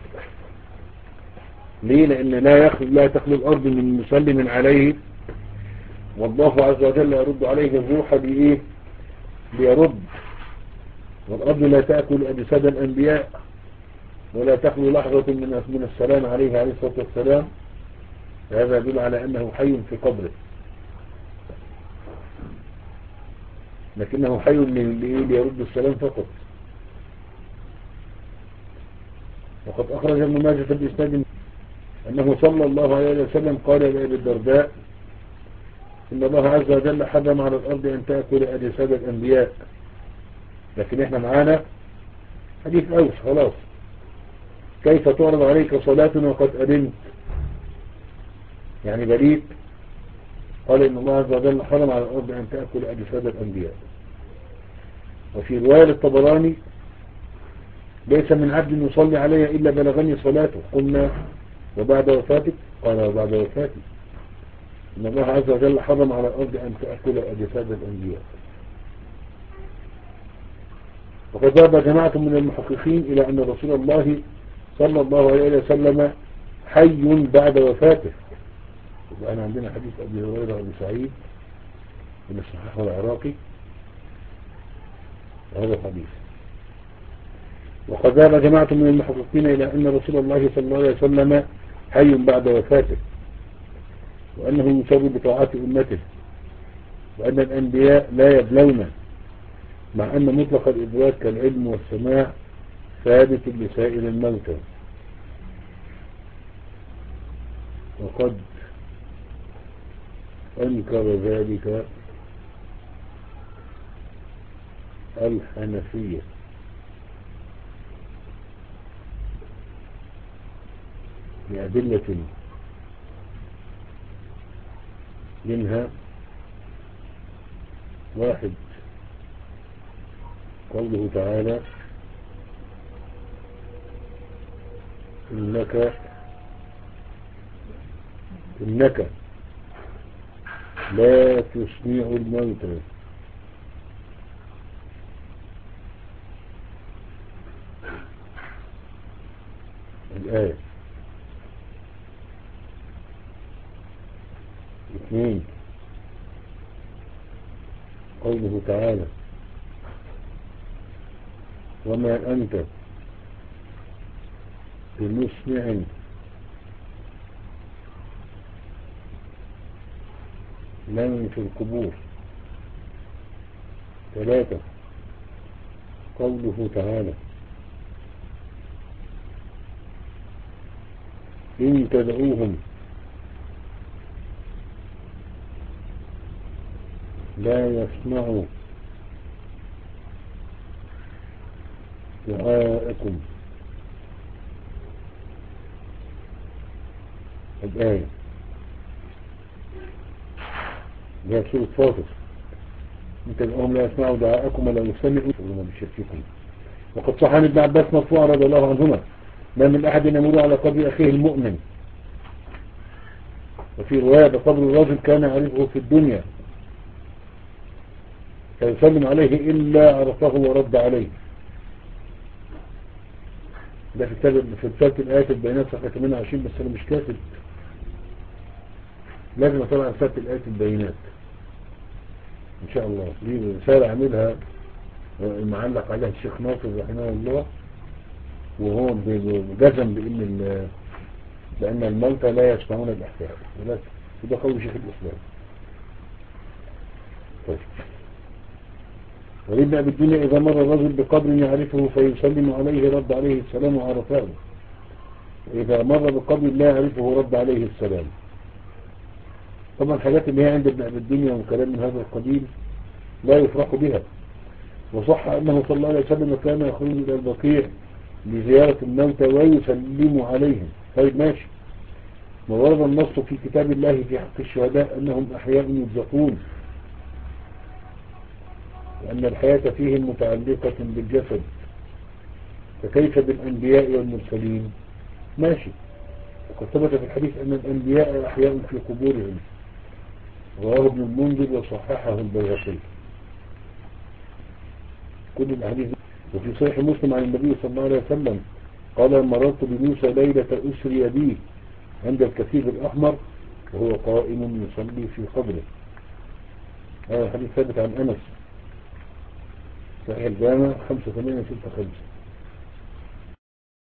ليه؟ لأن لا يخلو لا تخلو الأرض من مسلم عليه، والله عز وجل يرد عليه الروح بإيه؟ ليرد. والأرض لا تأكل أجساد الأنبياء، ولا تخلو لحظة من من السلام عليه عليه الصلاة والسلام. هذا يدل على أنه حي في قبره، لكنه حي ليرد السلام فقط. وقد أخرج ابن ماجه بإسناد أنه صلى الله عليه وسلم قال لأبي الدرداء إن الله عز وجل حرم على الأرض أن تأكل أجساد الأنبياء. لكن إحنا معانا حديث أوس خلاص. كيف تعرض عليك صلاة وقد أدنت؟ يعني بريد. قال إن الله عز وجل حرم على الأرض أن تأكل أجساد الأنبياء. وفي رواية الطبراني ليس من عبد يصلي علي إلا بلغني صلاته. قلنا وبعد وفاتك؟ قال وبعد وفاتك. إن الله عز وجل حرم على الأرض أن تأكل أجساد الأنبياء. وقد ذهب جماعة من المحققين إلى أن رسول الله صلى الله عليه وسلم حي بعد وفاته. يبقى أنا عندنا حديث أبي هريرة وأبي سعيد من الصحيح العراقي وهذا الحديث. وقد ذهب جماعة من المحققين إلى أن رسول الله صلى الله عليه وسلم حي بعد وفاته، وأنه يسر بطاعات أمته، وأن الأنبياء لا يبلون، مع أن مطلق الإدراك كالعلم والسماع ثابت لسائر الموتى. وقد أنكر ذلك الحنفية بأدلة منها: واحد، قوله تعالى إنك إنك لا تسمع الموتى. الآية. اثنين، قوله تعالى وما أنت بمسمع من في القبور. ثلاثة، قوله تعالى إن تدعوهم لا يسمعوا دعاءكم. الآية جاء سورة فاطر إن تدعوهم لا يسمعوا دعاءكم ولا يسمعوا بشرككم. وقد صح عن ابن عباس مرفوعا رضي الله عنهما ما من أحد يمر على قبر أخيه المؤمن، وفي رواية بقبر الرجل كان يعرفه في الدنيا فيسلم عليه إلا عرفه ورد عليه. ده في كتاب في رسالة الآيات البينات صفحة ثمانية وعشرين، بس أنا مش كاتب، لازم أطلع رسالة الآيات البينات إن شاء الله. دي رسالة عملها معلق عليها الشيخ ناصر رحمه الله، وهو جزم بأن لأن الموتى لا يسمعون الأحياء، وده قول شيخ الإسلام. طيب، ولابن أبي الدنيا إذا مر الرجل بقبر يعرفه فيسلم عليه رد عليه السلام وعرفاه، وإذا مر بقبر لا يعرفه رد عليه السلام. طبعا الحاجات اللي هي عند ابن أبي الدنيا وكلام من هذا القبيل لا يفرح بها. وصح أنه صلى الله عليه وسلم كان يخرج إلى البقيع لزيارة الموتى ويسلم عليهم. طيب ماشي، وورد النص في كتاب الله في حق الشهداء أنهم أحياء يرزقون، وأن الحياة فيهم متعلقة بالجسد، فكيف بالأنبياء والمرسلين؟ ماشي، وقد ثبت في الحديث أن الأنبياء أحياء في قبورهم، رواه ابن المنذر وصححه البيهقي. كل الأحاديث. وفي صحيح مسلم عن النبي صلى الله عليه وسلم قال مررت بموسى ليلة أسري بي عند الكثيب الأحمر وهو قائم يصلي في قبره. هذا الحديث ثابت عن أنس، صحيح الجامع خمسة ثمانية ستة خمسة.